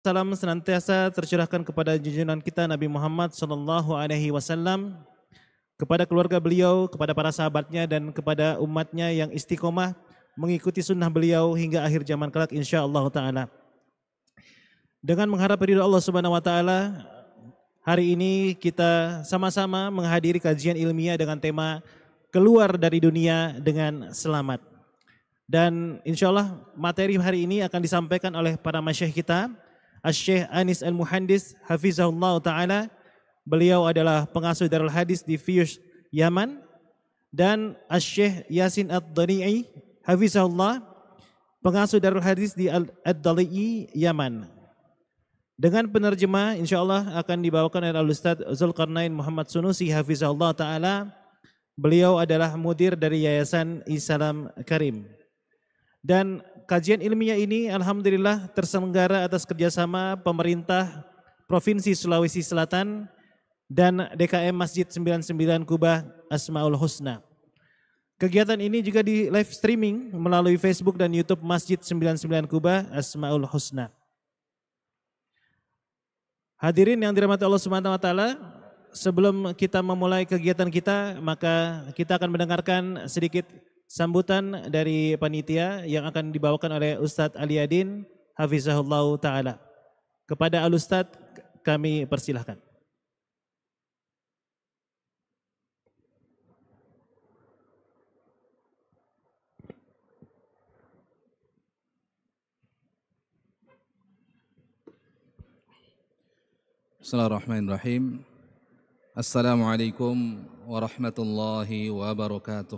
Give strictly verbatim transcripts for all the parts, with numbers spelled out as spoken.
Salam senantiasa tercurahkan kepada junjungan kita Nabi Muhammad sallallahu alaihi wasallam, kepada keluarga beliau, kepada para sahabatnya dan kepada umatnya yang istiqomah mengikuti sunnah beliau hingga akhir zaman kelak insyaallah taala. Dengan mengharap ridha Allah Subhanahu wa taala, hari ini kita sama-sama menghadiri kajian ilmiah dengan tema keluar dari dunia dengan selamat. Dan insyaallah materi hari ini akan disampaikan oleh para masyayikh kita. Asy-Syaikh Anis Al-Muhandis hafizahullah taala. Beliau adalah pengasuh Darul Hadis di Fiyush, Yaman, dan Asy-Syaikh Yasin Ad-Dani'i hafizahullah, pengasuh Darul Hadis di Ad-Dali'i, Yaman. Dengan penerjemah insyaallah akan dibawakan oleh Al-Ustaz Zulkarnain Muhammad Sunusi hafizahullah taala. Beliau adalah mudir dari Yayasan Islam Karim. Dan kajian ilmiah ini alhamdulillah terselenggara atas kerjasama pemerintah Provinsi Sulawesi Selatan dan D K M Masjid sembilan puluh sembilan Kubah Asmaul Husna. Kegiatan ini juga di live streaming melalui Facebook dan YouTube Masjid sembilan puluh sembilan Kubah Asmaul Husna. Hadirin yang dirahmati Allah Subhanahu wa taala, sebelum kita memulai kegiatan kita, maka kita akan mendengarkan sedikit sambutan dari panitia yang akan dibawakan oleh Ustadz Aliyadin hafizahullah ta'ala. Kepada Al-Ustadz kami persilahkan. Bismillahirrahmanirrahim. Assalamualaikum warahmatullahi wabarakatuh.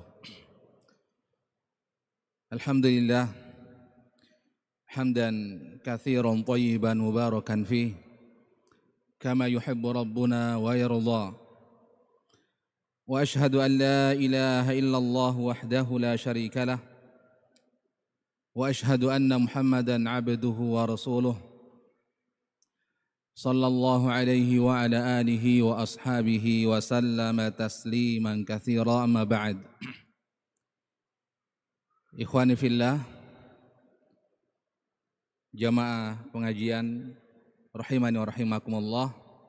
Alhamdulillah hamdan katsiran thayyiban mubarakan fih kama yuhibbu rabbuna wa yarda. Wa ashhadu an la ilaha illallah wahdahu la syarika lah wa ashhadu anna Muhammadan abduhu wa rasuluh sallallahu alaihi wa ala alihi wa ashabihi wa sallama tasliman katsira, amma ba'd. Ikhwani fillah, jamaah pengajian rahimani wa rahimakumullah.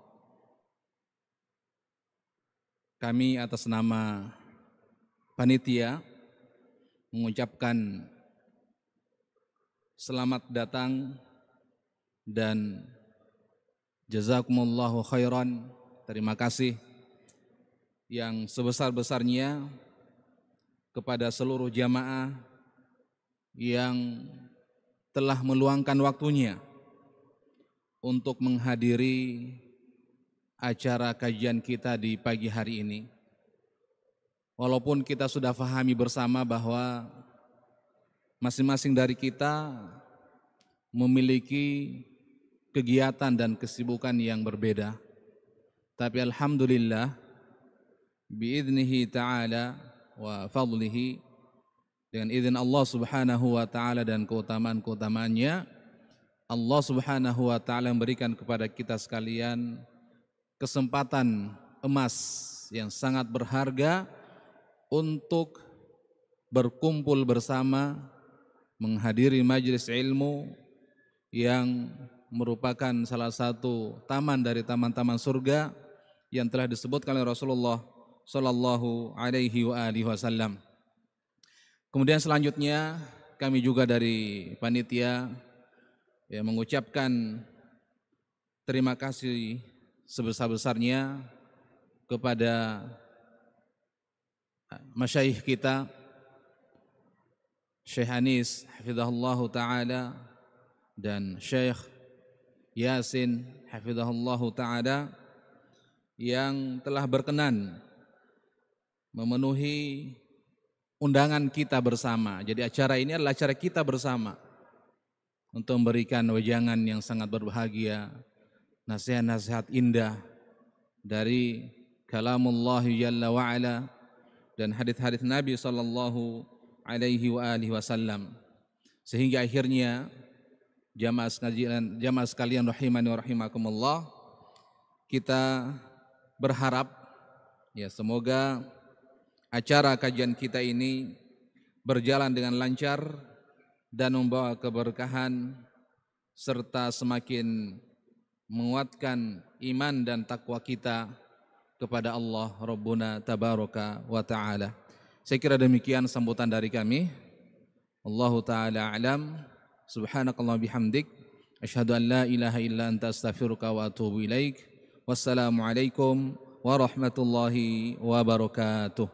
Kami atas nama panitia mengucapkan selamat datang dan jazakumullahu khairan. Terima kasih yang sebesar-besarnya kepada seluruh jamaah yang telah meluangkan waktunya untuk menghadiri acara kajian kita di pagi hari ini. Walaupun kita sudah fahami bersama bahwa masing-masing dari kita memiliki kegiatan dan kesibukan yang berbeda, tapi alhamdulillah biidnihi ta'ala wa fadlihi, dengan izin Allah Subhanahu wa taala dan keutamaan-keutamaannya, Allah Subhanahu wa taala memberikan kepada kita sekalian kesempatan emas yang sangat berharga untuk berkumpul bersama menghadiri majelis ilmu yang merupakan salah satu taman dari taman-taman surga yang telah disebutkan oleh Rasulullah sallallahu alaihi wa alihi wasallam. Kemudian selanjutnya kami juga dari panitia ya, mengucapkan terima kasih sebesar-besarnya kepada masyayikh kita, Syekh Anis hafizahullah ta'ala dan Syekh Yasin hafizahullah ta'ala, yang telah berkenan memenuhi undangan kita bersama. Jadi acara ini adalah acara kita bersama untuk memberikan wejangan yang sangat berbahagia, nasihat-nasihat indah dari kalamullah jalla wa'ala dan hadits-hadits Nabi sallallahu alaihi wa alihi wasallam, sehingga akhirnya jamaah sekalian, jamaah sekalian rahimani wa rahimakumullah, kita berharap ya semoga acara kajian kita ini berjalan dengan lancar dan membawa keberkahan serta semakin menguatkan iman dan takwa kita kepada Allah Rabbuna Tabaraka wa Ta'ala. Saya kira demikian sambutan dari kami. Allahu Ta'ala a'lam. Subhanakallah bihamdik. Asyhadu an la ilaha illa anta astaghfiruka wa atubu ilaik. Wassalamualaikum warahmatullahi wabarakatuh.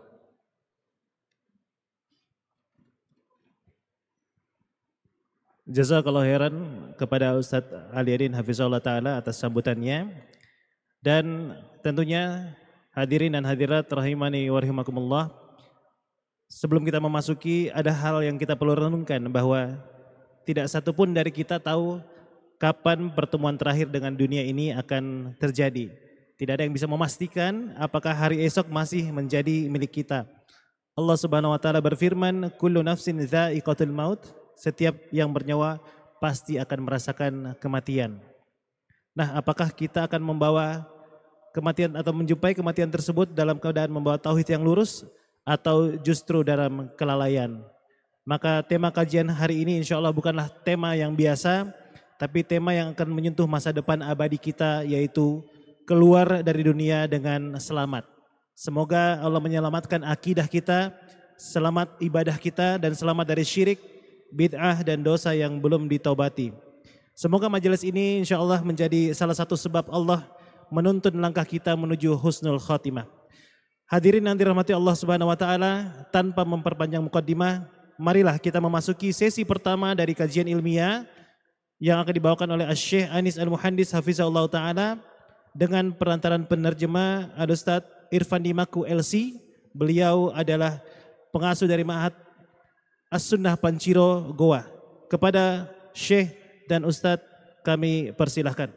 Jazakallahu khairan kepada Ustadz Aliadin Hafizahullah Ta'ala atas sambutannya. Dan tentunya hadirin dan hadirat rahimani wa rahimakumullah, sebelum kita memasuki, ada hal yang kita perlu renungkan bahwa tidak satu pun dari kita tahu kapan pertemuan terakhir dengan dunia ini akan terjadi. Tidak ada yang bisa memastikan apakah hari esok masih menjadi milik kita. Allah Subhanahu wa taala berfirman, "Kullu nafsin dha'iqatul maut." Setiap yang bernyawa pasti akan merasakan kematian. Nah, apakah kita akan membawa kematian atau menjumpai kematian tersebut dalam keadaan membawa tauhid yang lurus atau justru dalam kelalaian? Maka tema kajian hari ini insya Allah bukanlah tema yang biasa, tapi tema yang akan menyentuh masa depan abadi kita, yaitu keluar dari dunia dengan selamat. Semoga Allah menyelamatkan akidah kita, selamat ibadah kita, dan selamat dari syirik, bid'ah dan dosa yang belum ditaubati. Semoga majelis ini insya Allah menjadi salah satu sebab Allah menuntun langkah kita menuju husnul khatimah. Hadirin yang dirahmati Allah Subhanahu wa taala, tanpa memperpanjang mukaddimah, marilah kita memasuki sesi pertama dari kajian ilmiah yang akan dibawakan oleh Asy-Syaikh Anis Al-Muhandis Hafizahullah Ta'ala dengan perantaran penerjemah Al-Ustaz Irfan Dimaku L C. Beliau adalah pengasuh dari Ma'had As-Sunnah Panciro Goa. Kepada Syekh dan Ustadz kami persilahkan.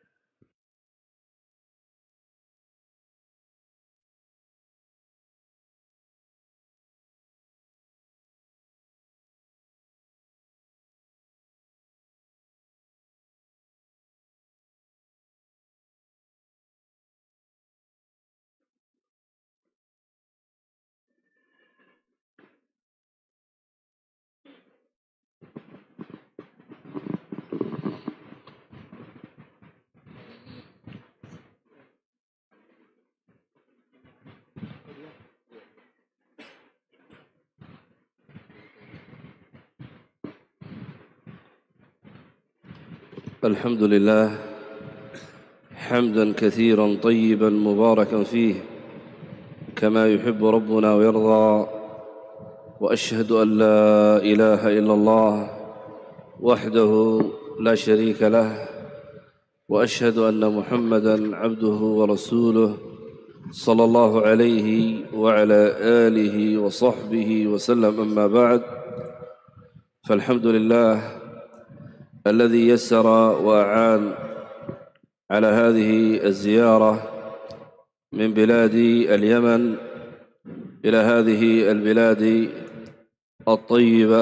الحمد لله حمدا كثيرا طيبا مباركا فيه كما يحب ربنا ويرضى، وأشهد أن لا إله إلا الله وحده لا شريك له، وأشهد أن محمدا عبده ورسوله صلى الله عليه وعلى آله وصحبه وسلم. أما بعد، فالحمد لله الذي يسر وأعان على هذه الزيارة من بلاد اليمن إلى هذه البلاد الطيبة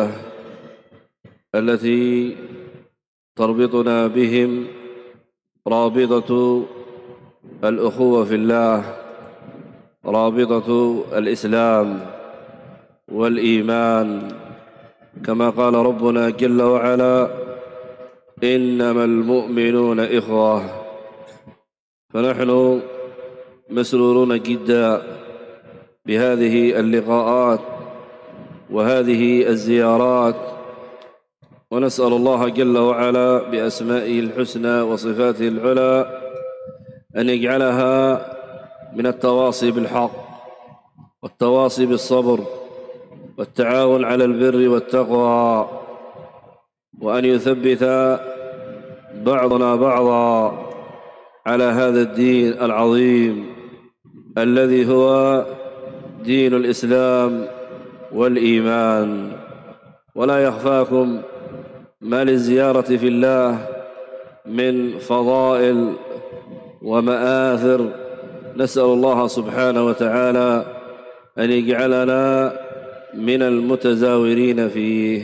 التي تربطنا بهم رابطة الأخوة في الله، رابطة الإسلام والإيمان، كما قال ربنا جل وعلا: إنما المؤمنون إخوة. فنحن مسرورون جدا بهذه اللقاءات وهذه الزيارات، ونسأل الله جل وعلا بأسمائه الحسنى وصفاته العلى أن يجعلها من التواصي بالحق والتواصي بالصبر والتعاون على البر والتقوى، وأن يثبت بعضنا بعضا على هذا الدين العظيم الذي هو دين الإسلام والإيمان. ولا يخفاكم ما للزيارة في الله من فضائل ومآثر، نسأل الله سبحانه وتعالى أن يجعلنا من المتزاورين فيه.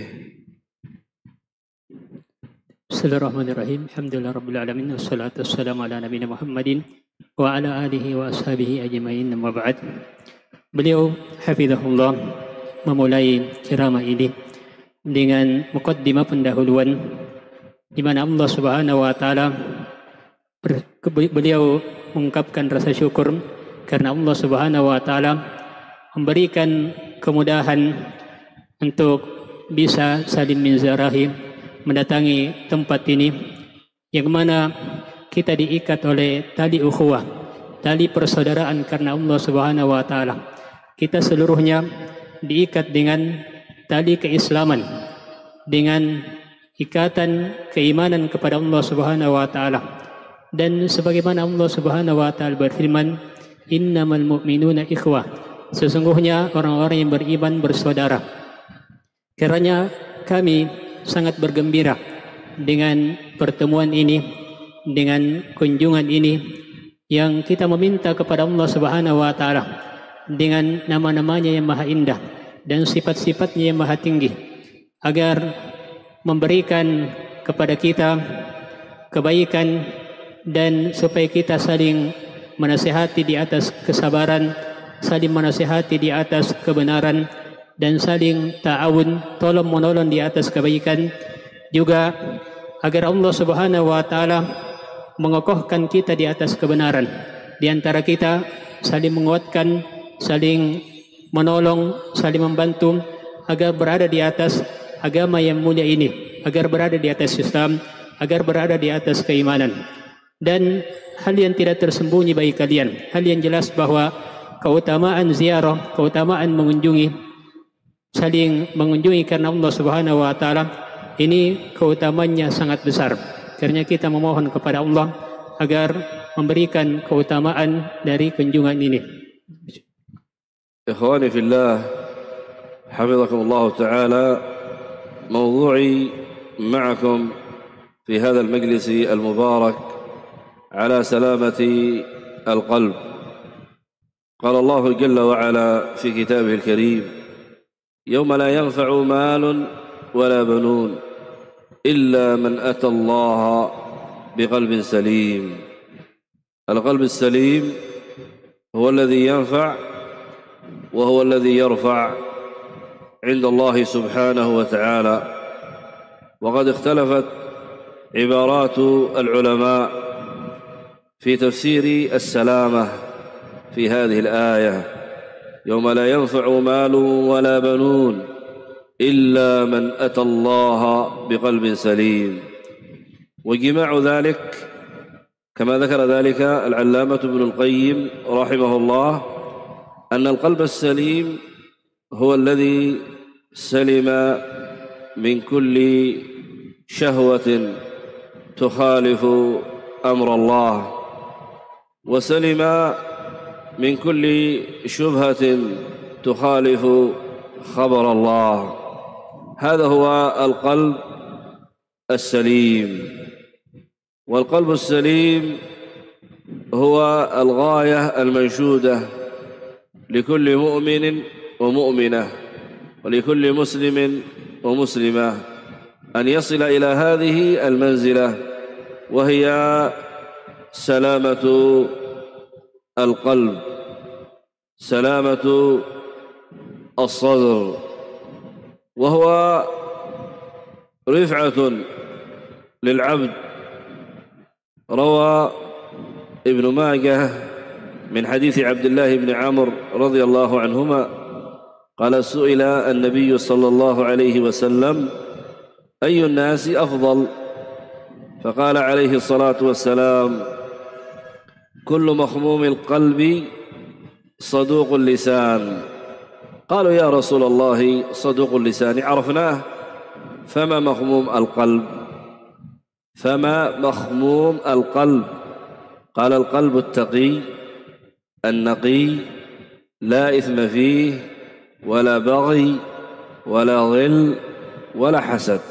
Bismillahirrahmanirrahim. Alhamdulillah rabbil alamin, wassalatu wassalamu ala nabiyina Muhammadin wa ala alihi wa ashabihi ajmain. Amma ba'd. Beliau hafizahullah memulai ceramah ini dengan mukaddimah pendahuluan di mana Allah Subhanahu wa taala beliau mengungkapkan rasa syukur karena Allah Subhanahu wa taala memberikan kemudahan untuk bisa saling menziarahi, mendatangi tempat ini yang mana kita diikat oleh tali ukhuwah, tali persaudaraan karena Allah Subhanahu wa taala. Kita seluruhnya diikat dengan tali keislaman, dengan ikatan keimanan kepada Allah Subhanahu wa taala. Dan sebagaimana Allah Subhanahu wa taala berfirman, innamal mu'minuna ikhwah, sesungguhnya orang-orang yang beriman bersaudara. Karena kami sangat bergembira dengan pertemuan ini, dengan kunjungan ini yang kita meminta kepada Allah Subhanahu wa taala dengan nama-namanya yang maha indah dan sifat-sifatnya yang maha tinggi agar memberikan kepada kita kebaikan dan supaya kita saling menasihati di atas kesabaran, saling menasihati di atas kebenaran dan saling ta'awun, tolong menolong di atas kebaikan, juga agar Allah Subhanahu wa taala mengokohkan kita di atas kebenaran. Di antara kita saling menguatkan, saling menolong, saling membantu agar berada di atas agama yang mulia ini, agar berada di atas Islam, agar berada di atas keimanan. Dan hal yang tidak tersembunyi bagi kalian, hal yang jelas bahwa keutamaan ziarah, keutamaan mengunjungi, saling mengunjungi karena Allah Subhanahu wa taala, ini keutamaannya sangat besar. Karena kita memohon kepada Allah agar memberikan keutamaan dari kunjungan ini. Ikhwani fillah, hafizakumullah ta'ala, موضوعي معكم في هذا المجلس المبارك على سلامة القلب. قال الله جل وعلا في كتابه الكريم: يوم لا ينفع مال ولا بنون إلا من أتى الله بقلب سليم. القلب السليم هو الذي ينفع وهو الذي يرفع عند الله سبحانه وتعالى. وقد اختلفت عبارات العلماء في تفسير السلامة في هذه الآية: يوم لا ينفع مال ولا بنون إلا من أتى الله بقلب سليم. وجماع ذلك كما ذكر ذلك العلامة ابن القيم رحمه الله أن القلب السليم هو الذي سلم من كل شهوة تخالف أمر الله، وسلم من كل شبهة تخالف خبر الله. هذا هو القلب السليم. والقلب السليم هو الغاية المنشودة لكل مؤمن ومؤمنة ولكل مسلم ومسلمة أن يصل إلى هذه المنزلة، وهي سلامة القلب، سلامة الصدر، وهو رفعة للعبد. روى ابن ماجه من حديث عبد الله بن عمرو رضي الله عنهما قال: سئل النبي صلى الله عليه وسلم: أي الناس أفضل؟ فقال عليه الصلاة والسلام: كل مخموم القلب صدوق اللسان. قالوا: يا رسول الله، صدوق اللسان عرفناه، فما مخموم القلب؟ فما مخموم القلب؟ قال: القلب التقي النقي لا إثم فيه ولا بغي ولا غل ولا حسد.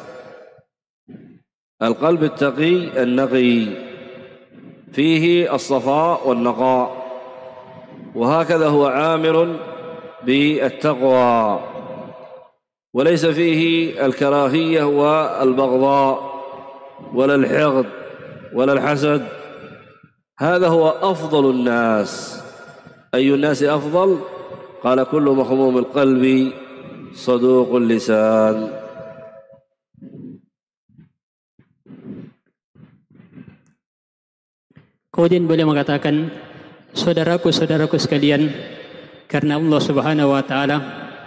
القلب التقي النقي فيه الصفاء والنقاء، وهكذا هو عامر بالتقوى، وليس فيه الكراهية والبغضاء ولا الحقد ولا الحسد. هذا هو أفضل الناس. أي الناس أفضل؟ قال: كل مخموم القلب صدوق اللسان. Kemudian beliau mengatakan, saudaraku-saudaraku sekalian, karena Allah Subhanahu wa taala,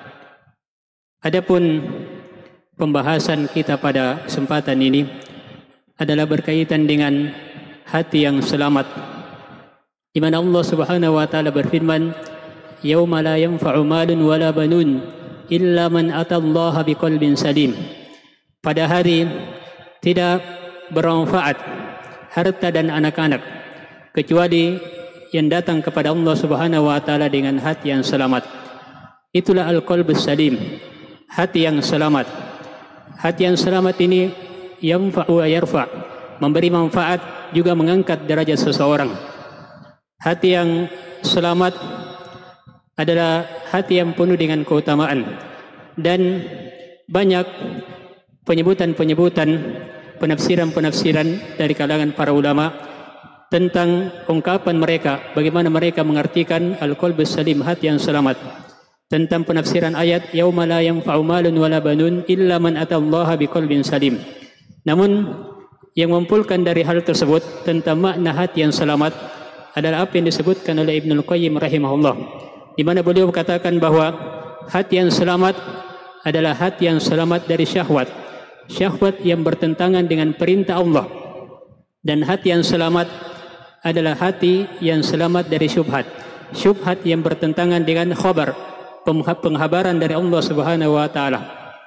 adapun pembahasan kita pada kesempatan ini adalah berkaitan dengan hati yang selamat, di mana Allah Subhanahu wa taala berfirman, yauma la yanfa'u malun wala banun illa man atallaha biqalbin salim. Pada hari tidak bermanfaat harta dan anak-anak kecuali yang datang kepada Allah Subhanahu wa taala dengan hati yang selamat. Itulah al-qalbus salim, hati yang selamat. Hati yang selamat ini yanfa'u wa yarfa', memberi manfaat juga mengangkat derajat seseorang. Hati yang selamat adalah hati yang penuh dengan keutamaan, dan banyak penyebutan-penyebutan, penafsiran-penafsiran dari kalangan para ulama tentang ungkapan mereka, bagaimana mereka mengartikan al-qalbus salim, hati yang selamat, tentang penafsiran ayat yauma la yanfa'u malun wala banun illa man atallaha biqalbin salim. Namun yang mengumpulkan dari hal tersebut tentang makna hati yang selamat adalah apa yang disebutkan oleh Ibnul Qayyim rahimahullah, di mana beliau katakan bahwa hati yang selamat adalah hati yang selamat dari syahwat, syahwat yang bertentangan dengan perintah Allah, dan hati yang selamat adalah hati yang selamat dari syubhat, syubhat yang bertentangan dengan khabar, penghabaran dari Allah Subhanahu wa taala.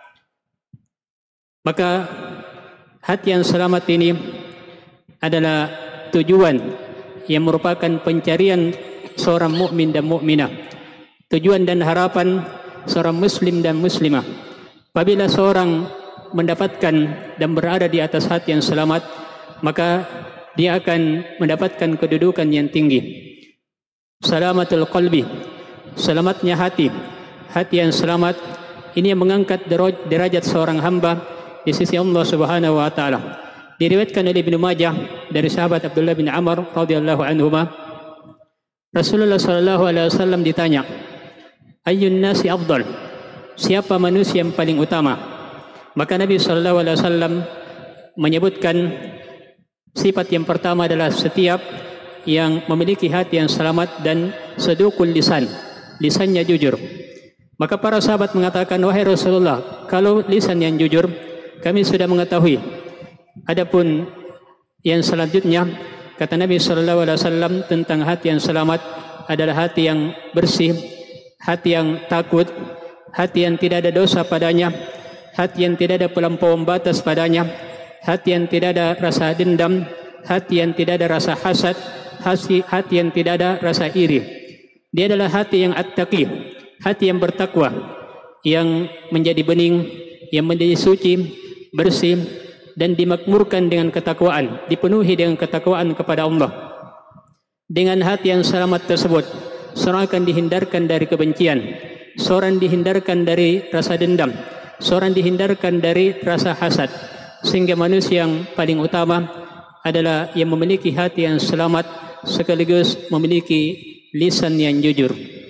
Maka hati yang selamat ini adalah tujuan yang merupakan pencarian seorang mukmin dan mukminah, tujuan dan harapan seorang muslim dan muslimah. Apabila seorang mendapatkan dan berada di atas hati yang selamat, maka dia akan mendapatkan kedudukan yang tinggi. Salamatul qalbi, selamatnya hati, hati yang selamat ini yang mengangkat derajat seorang hamba di sisi Allah Subhanahu wa taala. Diriwayatkan oleh Ibnu Majah dari sahabat Abdullah bin Amr radhiyallahu anhuma, Rasulullah sallallahu alaihi wasallam ditanya, ayyun nasi afdal, siapa manusia yang paling utama? Maka Nabi sallallahu alaihi wasallam menyebutkan sifat yang pertama adalah setiap yang memiliki hati yang selamat dan saduqul lisan, lisannya jujur. Maka para sahabat mengatakan, wahai Rasulullah, kalau lisan yang jujur kami sudah mengetahui. Adapun yang selanjutnya, kata Nabi sallallahu alaihi wasallam tentang hati yang selamat adalah hati yang bersih, hati yang takut, hati yang tidak ada dosa padanya, hati yang tidak ada pelampauan batas padanya, hati yang tidak ada rasa dendam, hati yang tidak ada rasa hasad, hati, hati yang tidak ada rasa iri. Dia adalah hati yang at-taqi, hati yang bertakwa, yang menjadi bening, yang menjadi suci, bersih, dan dimakmurkan dengan ketakwaan, dipenuhi dengan ketakwaan kepada Allah. Dengan hati yang selamat tersebut, seorang akan dihindarkan dari kebencian, seorang dihindarkan dari rasa dendam, seorang dihindarkan dari rasa hasad, sehingga manusia yang paling utama adalah yang memiliki hati yang selamat sekaligus memiliki lisan yang jujur.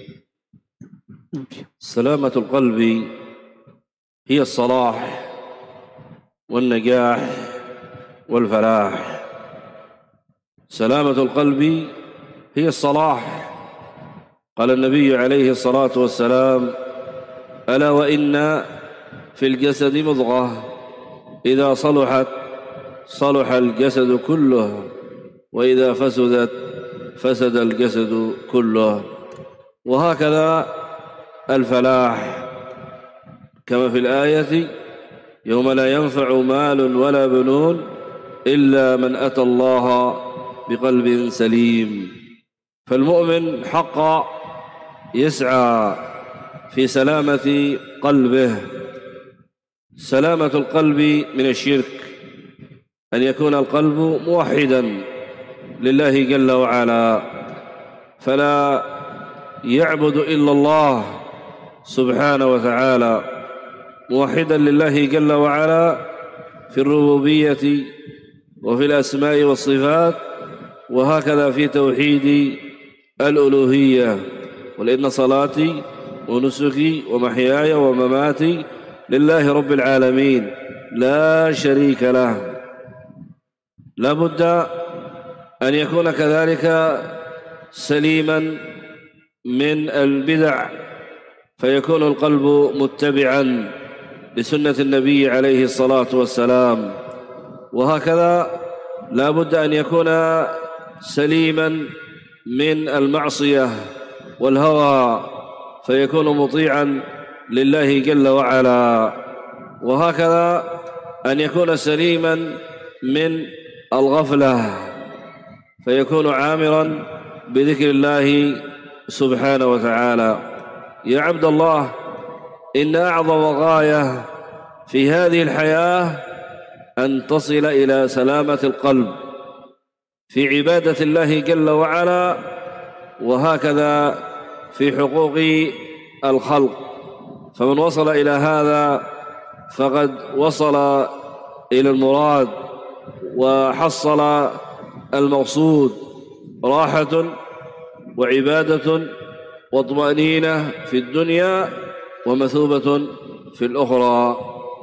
Salamatul qalbi hiya as-salah wal najah wal falah. Salamatul qalbi hiya as-salah. Qala an-nabiy alaihi salatu wassalam, ala wa inna fil jasadi mudghah إذا صلحت صلح الجسد كله وإذا فسدت فسد الجسد كله. وهكذا الفلاح كما في الآية يوم لا ينفع مال ولا بنون إلا من أتى الله بقلب سليم. فالمؤمن حقا يسعى في سلامة قلبه. سلامة القلب من الشرك، أن يكون القلب موحدا لله جل وعلا، فلا يعبد إلا الله سبحانه وتعالى، موحدا لله جل وعلا في الربوبية وفي الأسماء والصفات، وهكذا في توحيد الألوهية. قل إن صلاتي ونسكي ومحياي ومماتي لله رب العالمين لا شريك له. لا بد أن يكون كذلك سليما من البدع، فيكون القلب متبعا لسنة النبي عليه الصلاة والسلام. وهكذا لا بد أن يكون سليما من المعصية والهوى، فيكون مطيعا لله جل وعلا. وهكذا أن يكون سليما من الغفلة، فيكون عامرا بذكر الله سبحانه وتعالى. يا عبد الله، إن أعظم غاية في هذه الحياة أن تصل إلى سلامة القلب في عبادة الله جل وعلا، وهكذا في حقوق الخلق. فمن وصل إلى هذا فقد وصل إلى المراد وحصل المقصود، راحة وعبادة واطمأنينة في الدنيا ومثوبة في الأخرى.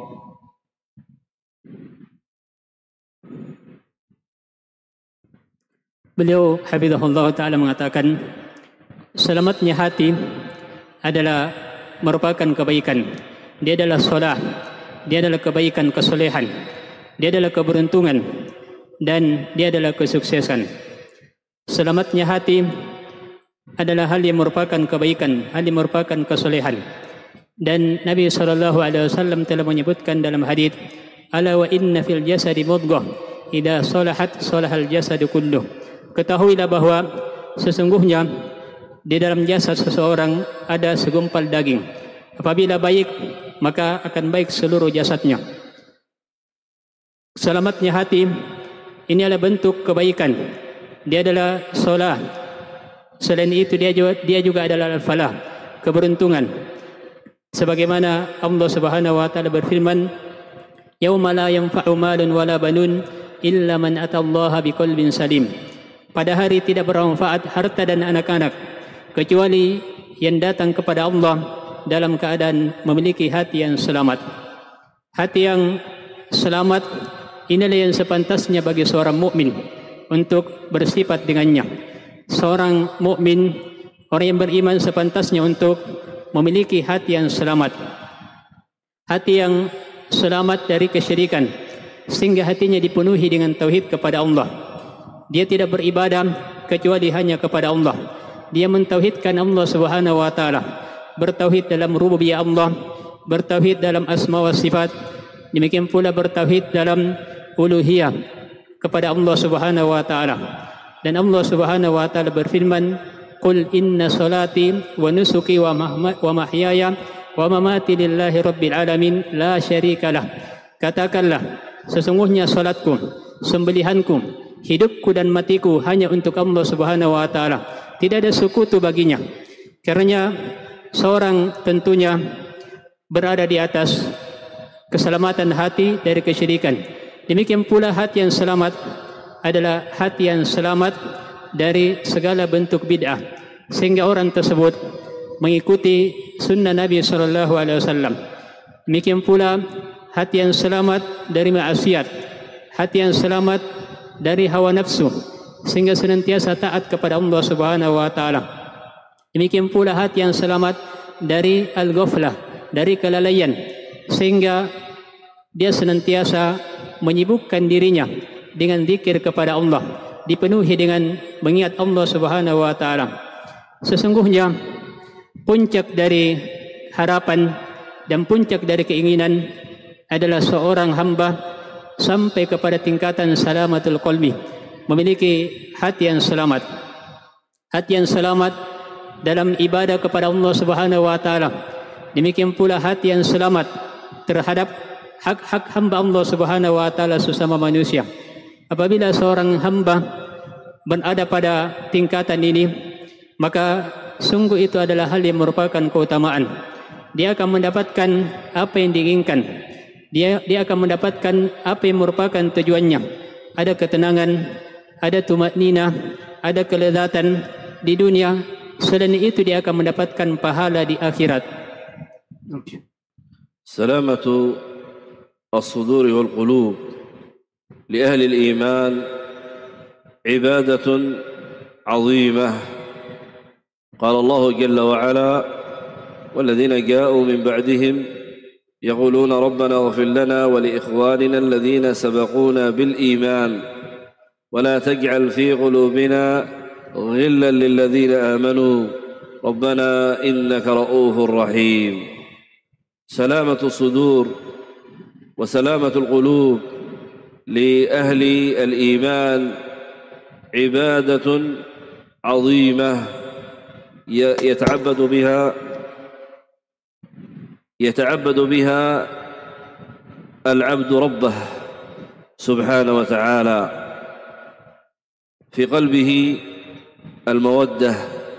Beliau hafizahullah ta'ala mengatakan, selamatnya hati adalah merupakan kebaikan. Dia adalah solah, dia adalah kebaikan, kesolehan, dia adalah keberuntungan, dan dia adalah kesuksesan. Selamatnya hati adalah hal yang merupakan kebaikan, hal yang merupakan kesolehan. Dan Nabi sallallahu alaihi wasallam telah menyebutkan dalam hadis, ala wa inna fil jasadi mudghah idza salahat salahal jasadu kulluh. Ketahuilah bahawa sesungguhnya di dalam jasad seseorang ada segumpal daging. Apabila baik, maka akan baik seluruh jasadnya. Selamatnya hati ini adalah bentuk kebaikan. Dia adalah solah. Selain itu dia juga, dia juga adalah al-falah, keberuntungan. Sebagaimana Allah Subhanahu wa taala berfirman, yauma la yanfa'u malun wala banun illa man atallaha biqalbin salim. Pada hari tidak bermanfaat harta dan anak-anak kecuali yang datang kepada Allah dalam keadaan memiliki hati yang selamat. Hati yang selamat inilah yang sepantasnya bagi seorang mukmin untuk bersifat dengannya. Seorang mukmin, orang yang beriman, sepantasnya untuk memiliki hati yang selamat. Hati yang selamat dari kesyirikan, sehingga hatinya dipenuhi dengan tauhid kepada Allah. Dia tidak beribadah kecuali hanya kepada Allah. Dia mentauhidkan Allah Subhanahu wa taala, bertauhid dalam rububiyah Allah, bertauhid dalam asma wa sifat, demikian pula bertauhid dalam uluhiyah kepada Allah Subhanahu wa taala. Dan Allah Subhanahu wa taala berfirman, qul inna salati wa nusuki wa mahyaya wa mamati lillahi rabbil alamin la syarikalah. Katakanlah, sesungguhnya salatku, sembelihanku, hidupku dan matiku hanya untuk Allah Subhanahu wa taala. Tidak ada sekutu baginya. Karena seorang tentunya berada di atas keselamatan hati dari kesyirikan. Demikian pula hati yang selamat adalah hati yang selamat dari segala bentuk bid'ah, sehingga orang tersebut mengikuti sunnah Nabi sallallahu alaihi wasallam. Demikian pula hati yang selamat dari maksiat, hati yang selamat dari hawa nafsu, sehingga senantiasa taat kepada Allah Subhanahu wa taala. Demikian pula hati yang selamat dari al-ghaflah, dari kelalaian, sehingga dia senantiasa menyibukkan dirinya dengan zikir kepada Allah, dipenuhi dengan mengingat Allah Subhanahu wa taala. Sesungguhnya puncak dari harapan dan puncak dari keinginan adalah seorang hamba sampai kepada tingkatan salamatul qalbi, memiliki hati yang selamat. Hati yang selamat dalam ibadah kepada Allah Subhanahu wa taala. Demikian pula hati yang selamat terhadap hak-hak hamba Allah Subhanahu wa taala sesama manusia. Apabila seorang hamba berada pada tingkatan ini, maka sungguh itu adalah hal yang merupakan keutamaan. Dia akan mendapatkan apa yang diinginkan. Dia dia akan mendapatkan apa yang merupakan tujuannya. Ada ketenangan, ada tumakninah, ada kelezatan di dunia. Selain itu dia akan mendapatkan pahala di akhirat. Salamatu as-sudur wal qulub li ahli al-iman عبادة عظيمة. قال الله جل وعلا: والذين جاءوا من بعدهم يقولون ربنا اغفر لنا ولإخواننا الذين سبقونا بالإيمان ولا تجعل في قلوبنا غلا للذين آمنوا ربنا إنك رؤوف رحيم. سلامة الصدور وسلامة القلوب لأهل الإيمان عبادة عظيمة يتعبد بها يتعبد بها العبد ربه سبحانه وتعالى، في قلبه المودة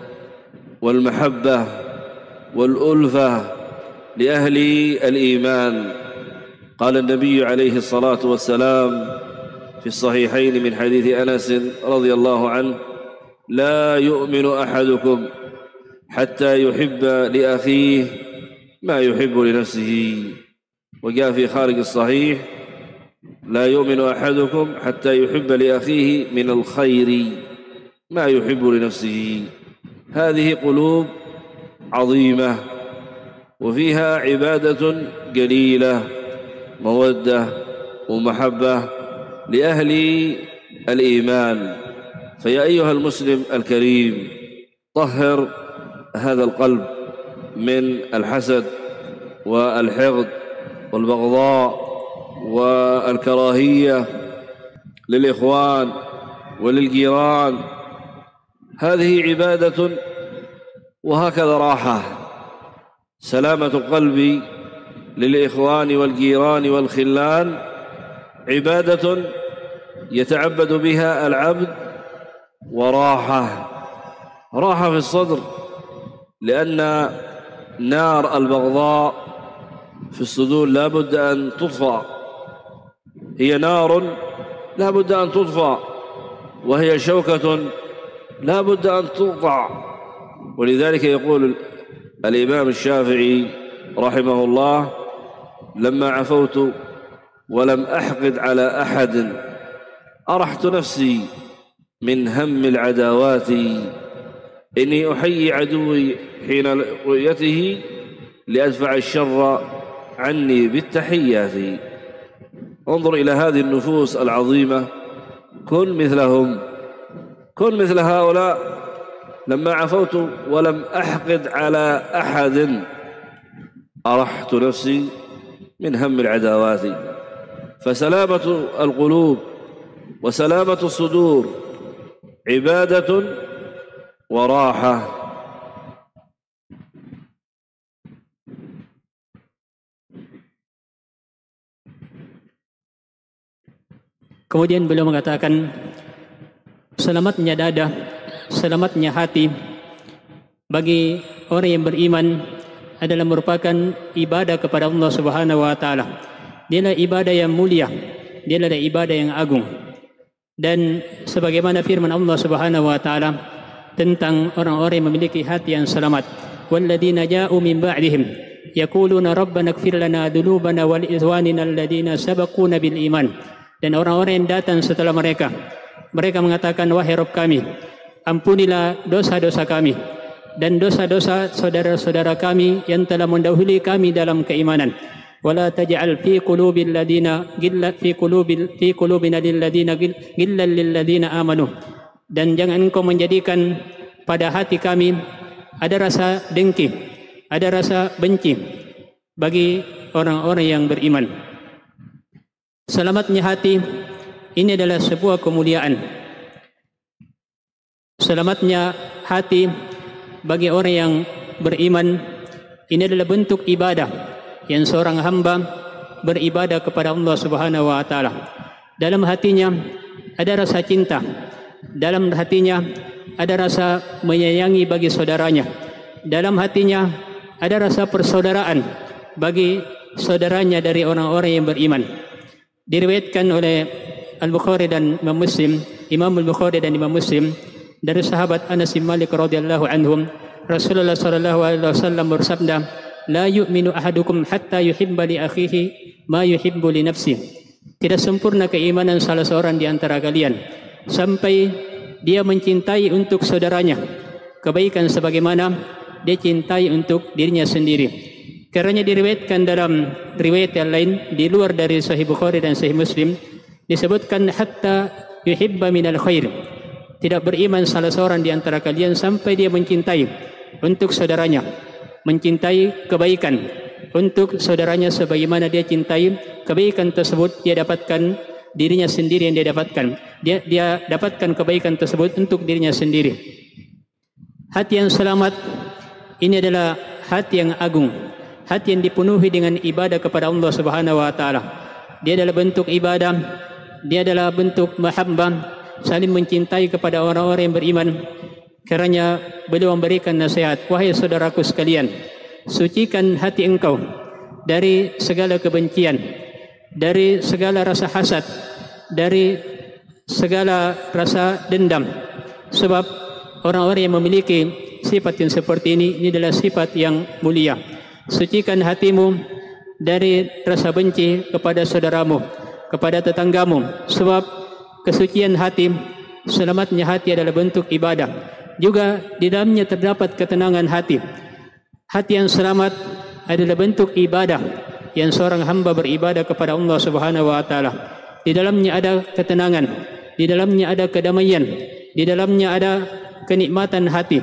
والمحبة والألفة لأهل الإيمان. قال النبي عليه الصلاة والسلام في الصحيحين من حديث أنس رضي الله عنه: لا يؤمن أحدكم حتى يحب لأخيه ما يحب لنفسه. وجاء في خارج الصحيح: لا يؤمن أحدكم حتى يحب لأخيه من الخير ما يحب لنفسه. هذه قلوب عظيمة وفيها عبادة جليلة، مودة ومحبة لأهل الإيمان. فيا أيها المسلم الكريم، طهر هذا القلب من الحسد والحقد والبغضاء والكراهية للإخوان وللجيران. هذه عبادة وهكذا راحة. سلامة القلب للإخوان والجيران والخلان عبادة يتعبد بها العبد، وراحة راحة في الصدر، لأن نار البغضاء في الصدور لا بد أن تطفأ. هي نار لا بد أن تطفأ، وهي شوكة لا بد أن تقطع. ولذلك يقول الإمام الشافعي رحمه الله: لما عفوت ولم أحقد على أحد أرحت نفسي من هم العداوات، إني أحيي عدوي حين رؤيته لأدفع الشر عني بالتحيات. انظر إلى هذه النفوس العظيمة، كن مثلهم، كن مثل هؤلاء. لما عفوت ولم أحقد على أحد أرحت نفسي من هم العداوات. فسلامة القلوب وسلامة الصدور عبادة وراحة. Kemudian beliau mengatakan, selamatnya dada, selamatnya hati bagi orang yang beriman adalah merupakan ibadah kepada Allah Subhanahu wa taala. Dia adalah ibadah yang mulia, dia adalah ibadah yang agung. Dan sebagaimana firman Allah Subhanahu wa taala tentang orang-orang yang memiliki hati yang selamat, walladzina ja'u min ba'dihim yaquluna rabbana ighfir lana dzunubana wal ikhwanina alladzina sabaquna bil iman. Dan orang-orang yang datang setelah mereka, mereka mengatakan, wahai Rabb kami, ampunilah dosa-dosa kami dan dosa-dosa saudara-saudara kami yang telah mendahului kami dalam keimanan. Wala taj'al fi qulubil ladina gilla fi qulubil fi qulubina lil ladina gillan lil ladina amanu. Dan jangan engkau menjadikan pada hati kami ada rasa dengki, ada rasa benci bagi orang-orang yang beriman. Selamatnya hati ini adalah sebuah kemuliaan. Selamatnya hati bagi orang yang beriman ini adalah bentuk ibadah yang seorang hamba beribadah kepada Allah Subhanahu wa taala. Dalam hatinya ada rasa cinta, dalam hatinya ada rasa menyayangi bagi saudaranya, dalam hatinya ada rasa persaudaraan bagi saudaranya dari orang-orang yang beriman. Diriwayatkan oleh Al-Bukhari dan Imam Muslim, Imam Al-Bukhari dan Imam Muslim dari sahabat Anas bin Malik radhiyallahu anhum, Rasulullah sallallahu alaihi wasallam bersabda, la yu'minu ahadukum hatta yuhibba li akhihi ma yuhibbu li nafsihi. Tidak sempurna keimanan salah seorang di antara kalian sampai dia mencintai untuk saudaranya kebaikan sebagaimana dia cintai untuk dirinya sendiri. Kerana diriwayatkan dalam riwayat yang lain di luar dari Sahih Bukhari dan Sahih Muslim disebutkan hatta yuhibba minal khair. Tidak beriman salah seorang di antara kalian sampai dia mencintai untuk saudaranya, mencintai kebaikan untuk saudaranya sebagaimana dia cintai kebaikan tersebut dia dapatkan dirinya sendiri yang dia dapatkan. Dia dia dapatkan kebaikan tersebut untuk dirinya sendiri. Hati yang selamat ini adalah hati yang agung, hati yang dipenuhi dengan ibadah kepada Allah Subhanahu wa taala. Dia adalah bentuk ibadah, dia adalah bentuk mahabbah, saling mencintai kepada orang-orang yang beriman. Kerana beliau memberikan nasihat, wahai saudaraku sekalian, sucikan hati engkau dari segala kebencian, dari segala rasa hasad, dari segala rasa dendam. Sebab orang-orang yang memiliki sifat yang seperti ini, ini adalah sifat yang mulia. Sucikan hatimu dari rasa benci kepada saudaramu, kepada tetanggamu. Sebab kesucian hati, selamatnya hati adalah bentuk ibadah. Juga di dalamnya terdapat ketenangan hati. Hati yang selamat adalah bentuk ibadah yang seorang hamba beribadah kepada Allah Subhanahu wa taala. Di dalamnya ada ketenangan, di dalamnya ada kedamaian, di dalamnya ada kenikmatan hati.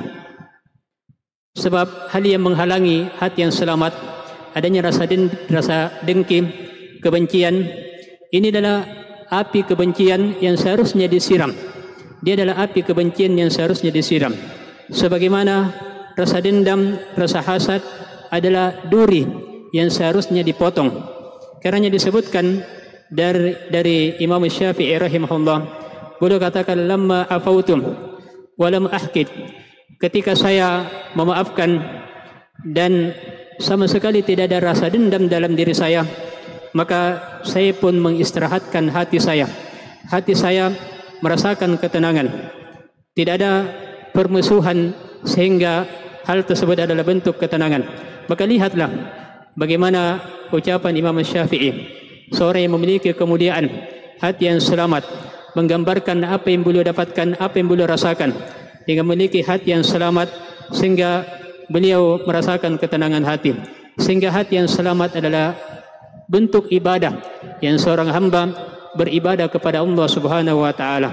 Sebab hal yang menghalangi hati yang selamat adanya rasa den, rasa dengki, kebencian. Ini adalah api kebencian yang seharusnya disiram. Dia adalah api kebencian yang seharusnya disiram. Sebagaimana rasa dendam, rasa hasad adalah duri yang seharusnya dipotong. Kerana disebutkan dari dari Imam Syafi'i rahimahullah, beliau katakan lamma afautum walam ahkid. Ketika saya memaafkan dan sama sekali tidak ada rasa dendam dalam diri saya, maka saya pun mengistirahatkan hati saya. Hati saya merasakan ketenangan. Tidak ada permusuhan sehingga hal tersebut adalah bentuk ketenangan. Maka lihatlah bagaimana ucapan Imam Syafi'i, seorang yang memiliki kemuliaan, hati yang selamat, menggambarkan apa yang beliau dapatkan, apa yang beliau rasakan. Dengan memiliki hati yang selamat sehingga beliau merasakan ketenangan hati. Sehingga hati yang selamat adalah bentuk ibadah yang seorang hamba beribadah kepada Allah Subhanahu wa taala.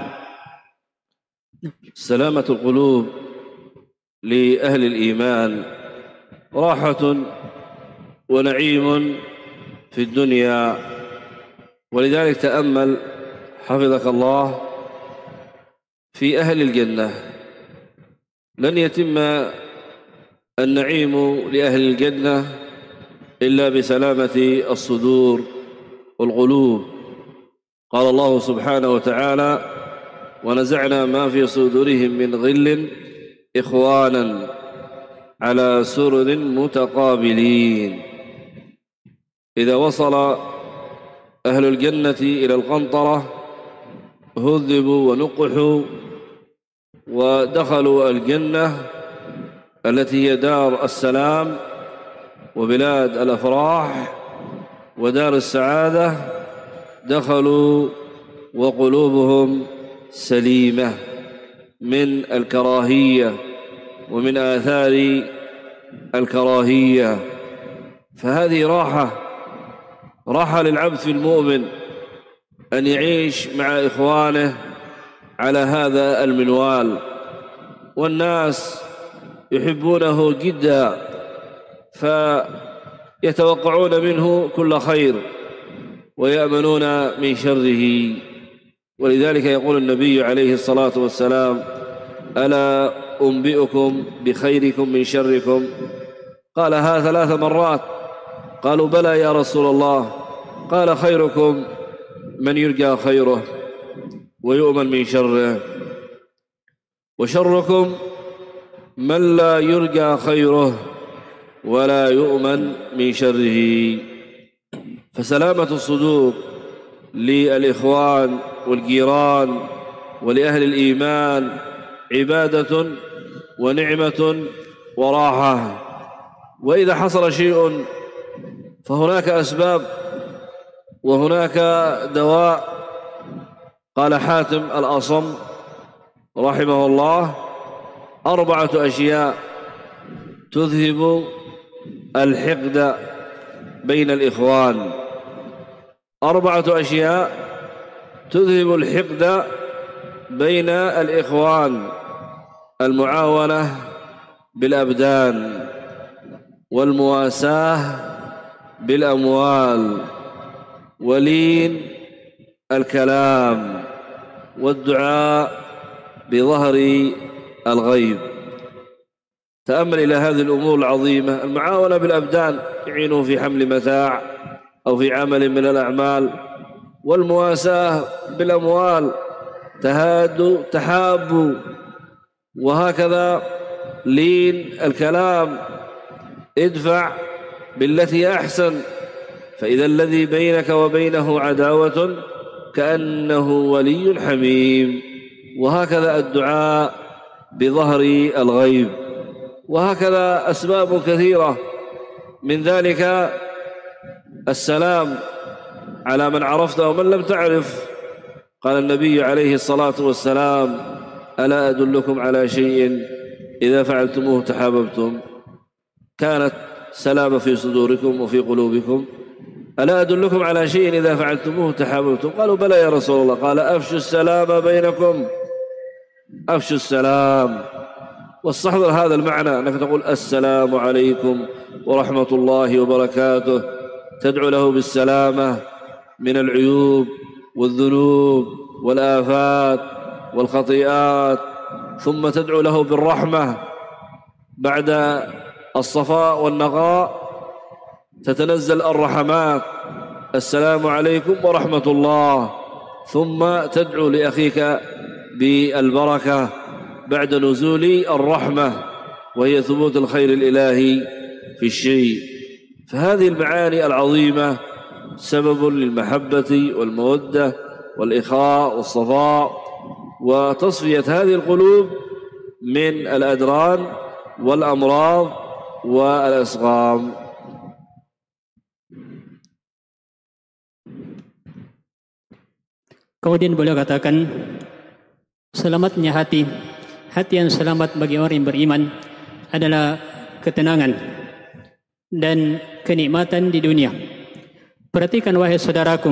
Salamatul qulub li ahli al-iman rahatun wa na'imun fi ad-dunya. ولذلك تأمل حفظك الله في أهل الجنة. لن يتم النعيم لأهل الجنة إلا بسلامة الصدور والقلوب. قال الله سبحانه وتعالى ونزعنا ما في صدورهم من غل إخوانا على سرر متقابلين. إذا وصل أهل الجنة إلى القنطرة هذبوا ونقحوا ودخلوا الجنة التي هي دار السلام وبلاد الأفراح ودار السعادة. دخلوا وقلوبهم سليمة من الكراهية ومن آثار الكراهية. فهذه راحة راحة للعبد المؤمن أن يعيش مع إخوانه على هذا المنوال. والناس يحبونه جدا فيتوقعون منه كل خير ويأمنون من شره. ولذلك يقول النبي عليه الصلاة والسلام ألا أنبئكم بخيركم من شركم؟ قالها ثلاث مرات. قالوا بلى يا رسول الله. قال خيركم من يرجى خيره ويؤمن من شره وشركم من لا يرجى خيره ولا يؤمن من شره. فسلامة الصدور للإخوان والجيران ولأهل الإيمان عبادة ونعمة وراحة. وإذا حصل شيء فهناك أسباب وهناك دواء. قال حاتم الأصم رحمه الله: أربعة أشياء تذهب الحقد بين الإخوان. أربعة أشياء تذهب الحقد بين الإخوان: المعاونة بالأبدان، والمواساة بالأموال، ولين الكلام، والدعاء بظهر الغيب. تأمل إلى هذه الأمور العظيمة: المعاونة بالأبدان، يعينه في حمل متاع أو في عمل من الأعمال، والمواساة بالأموال، تهادوا تحابوا، وهكذا لين الكلام، ادفع بالتي أحسن، فإذا الذي بينك وبينه عداوة كأنه ولي حميم. وهكذا الدعاء بظهر الغيب. وهكذا أسباب كثيرة، من ذلك السلام على من عرفت ومن لم تعرف. قال النبي عليه الصلاة والسلام: ألا أدلكم على شيء إذا فعلتموه تحاببتم؟ كانت سلامة في صدوركم وفي قلوبكم. ألا أدلكم على شيء إذا فعلتموه تحاببتم؟ قالوا: بلى يا رسول الله. قال: أفشوا السلام بينكم، أفشوا السلام. واستحضر هذا المعنى، أنك تقول: السلام عليكم ورحمة الله وبركاته، تدعو له بالسلامة من العيوب والذنوب والآفات والخطيئات، ثم تدعو له بالرحمة بعد الصفاء والنقاء، تتنزل الرحمات: السلام عليكم ورحمة الله. ثم تدعو لأخيك بالبركة بعد نزول الرحمة، وهي ثبوت الخير الإلهي في الشيء. فهذه المعاني العظيمة سبب للمحبة والمودة والإخاء والصفاء وتصفية هذه القلوب من الأدران والأمراض والأسقام. Kemudian beliau katakan, selamatnya hati, hati yang selamat bagi orang yang beriman adalah ketenangan dan kenikmatan di dunia. Perhatikan wahai saudaraku,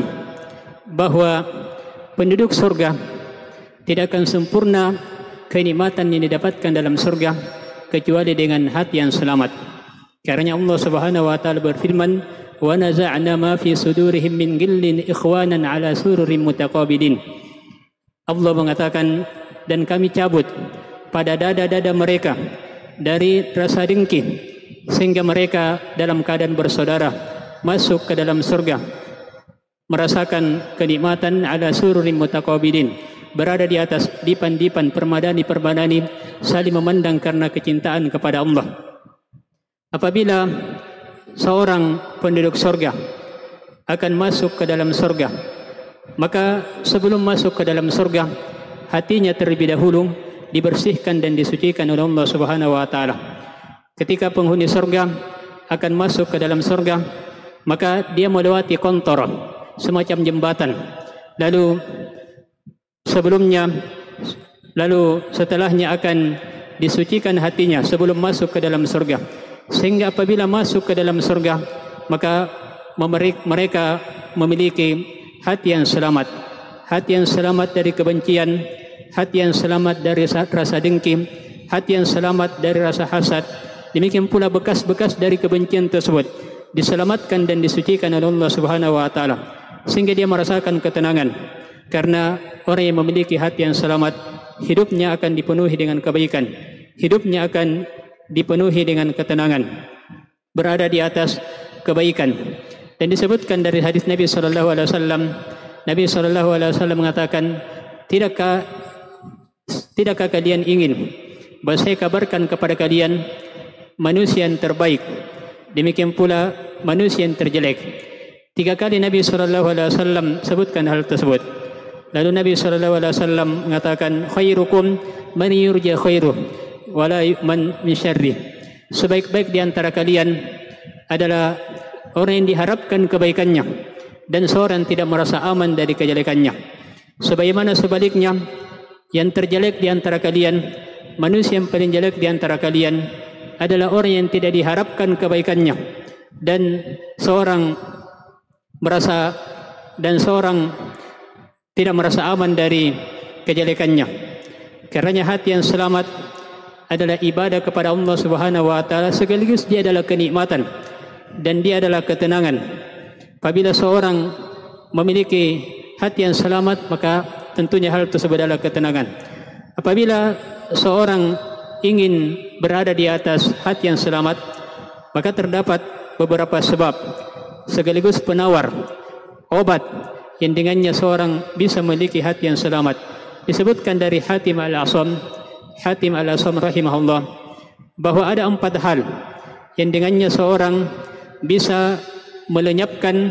bahwa penduduk surga tidak akan sempurna kenikmatan yang didapatkan dalam surga kecuali dengan hati yang selamat. Karena Allah Subhanahu wa taala berfirman, "Wa naza'na ma fi sudurihim min ghillin ikhwanan 'ala sururin mutaqabilin." Allah mengatakan, dan kami cabut pada dada-dada mereka dari rasa dengki, sehingga mereka dalam keadaan bersaudara masuk ke dalam surga, merasakan kenikmatan 'ala sururin mutaqabilin, berada di atas dipan-dipan permadani-permadani, saling memandang karena kecintaan kepada Allah. Apabila seorang penduduk surga akan masuk ke dalam surga, maka sebelum masuk ke dalam surga, hatinya terlebih dahulu dibersihkan dan disucikan oleh Allah Subhanahu wa taala. Ketika penghuni surga akan masuk ke dalam surga, maka dia melewati kontor, semacam jembatan. Lalu sebelumnya, lalu setelahnya akan disucikan hatinya sebelum masuk ke dalam surga. Sehingga apabila masuk ke dalam surga, maka mereka memiliki hati yang selamat, hati yang selamat dari kebencian, hati yang selamat dari rasa dengki, hati yang selamat dari rasa hasad. Demikian pula bekas-bekas dari kebencian tersebut diselamatkan dan disucikan oleh Allah Subhanahu wa taala, sehingga dia merasakan ketenangan. Karena orang yang memiliki hati yang selamat, hidupnya akan dipenuhi dengan kebaikan, hidupnya akan dipenuhi dengan ketenangan, berada di atas kebaikan. Dan disebutkan dari hadis Nabi sallallahu alaihi wasallam, Nabi sallallahu alaihi wasallam mengatakan, tidakkah tidakkah kalian ingin bahwa saya kabarkan kepada kalian manusia yang terbaik, demikian pula manusia yang terjelek. Tiga kali Nabi sallallahu alaihi wasallam sebutkan hal tersebut. Lalu Nabi sallallahu alaihi wasallam mengatakan, khairukum man yurja khairuh wala man min syarri. Sebaik-baik di antara kalian adalah orang yang diharapkan kebaikannya dan seorang tidak merasa aman dari kejelekannya. Sebagaimana sebaliknya, yang terjelek di antara kalian, manusia yang paling jelek di antara kalian adalah orang yang tidak diharapkan kebaikannya, dan seorang merasa dan seorang tidak merasa aman dari kejelekannya. Karenanya hati yang selamat adalah ibadah kepada Allah Subhanahu wa taala, sekaligus dia adalah kenikmatan dan dia adalah ketenangan. Apabila seorang memiliki hati yang selamat, maka tentunya hal tersebut adalah ketenangan. Apabila seorang ingin berada di atas hati yang selamat, maka terdapat beberapa sebab sekaligus penawar obat yang dengannya seorang bisa memiliki hati yang selamat. Disebutkan dari Hatim Al-Asam, Hatim Al-Asam rahimahullah, bahwa ada empat hal yang dengannya seorang bisa melenyapkan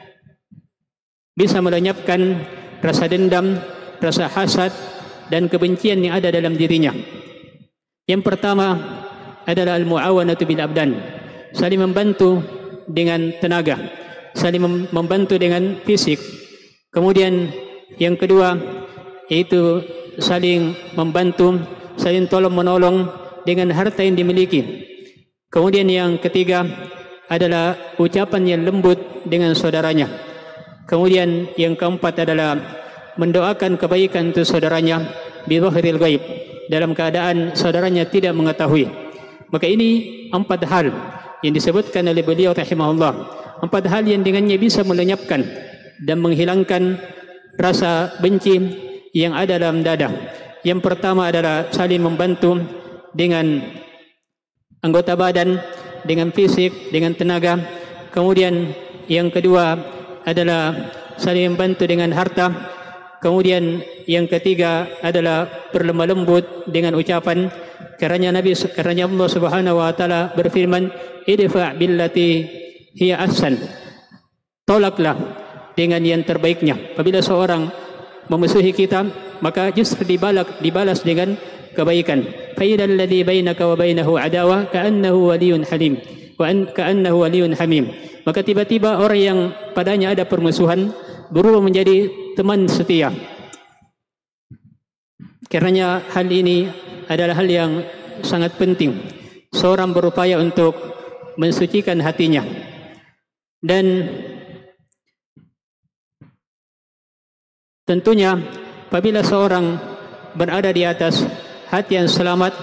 bisa melenyapkan rasa dendam, rasa hasad dan kebencian yang ada dalam dirinya. Yang pertama adalah al-mu'awanatu bil abdan, saling membantu dengan tenaga, saling membantu dengan fisik. Kemudian yang kedua yaitu saling membantu, saling tolong menolong dengan harta yang dimiliki. Kemudian yang ketiga adalah ucapan yang lembut dengan saudaranya. Kemudian yang keempat adalah mendoakan kebaikan untuk saudaranya bi dhahril ghaib, dalam keadaan saudaranya tidak mengetahui. Maka ini empat hal yang disebutkan oleh beliau rahimahullah, empat hal yang dengannya bisa melenyapkan dan menghilangkan rasa benci yang ada dalam dada. Yang pertama adalah saling membantu dengan anggota badan, dengan fisik, dengan tenaga. Kemudian yang kedua adalah saling membantu dengan harta. Kemudian yang ketiga adalah berlemah lembut dengan ucapan. Kerana Nabi, kerana Allah Subhanahu wa taala berfirman, idfa' billati hiya ahsan, tolaklah dengan yang terbaiknya. Apabila seorang memusuhi kita, maka justru dibalas, dibalas dengan kebaikan. Fa idal ladzi bainaka wa bainahu adawah ka'annahu waliyyun halim wa ka'annahu waliyyun hamim. Maka tiba-tiba orang yang padanya ada permusuhan berubah menjadi teman setia. Kerana hal ini adalah hal yang sangat penting. Seorang berupaya untuk mensucikan hatinya. Dan tentunya apabila seorang berada di atas hati yang selamat,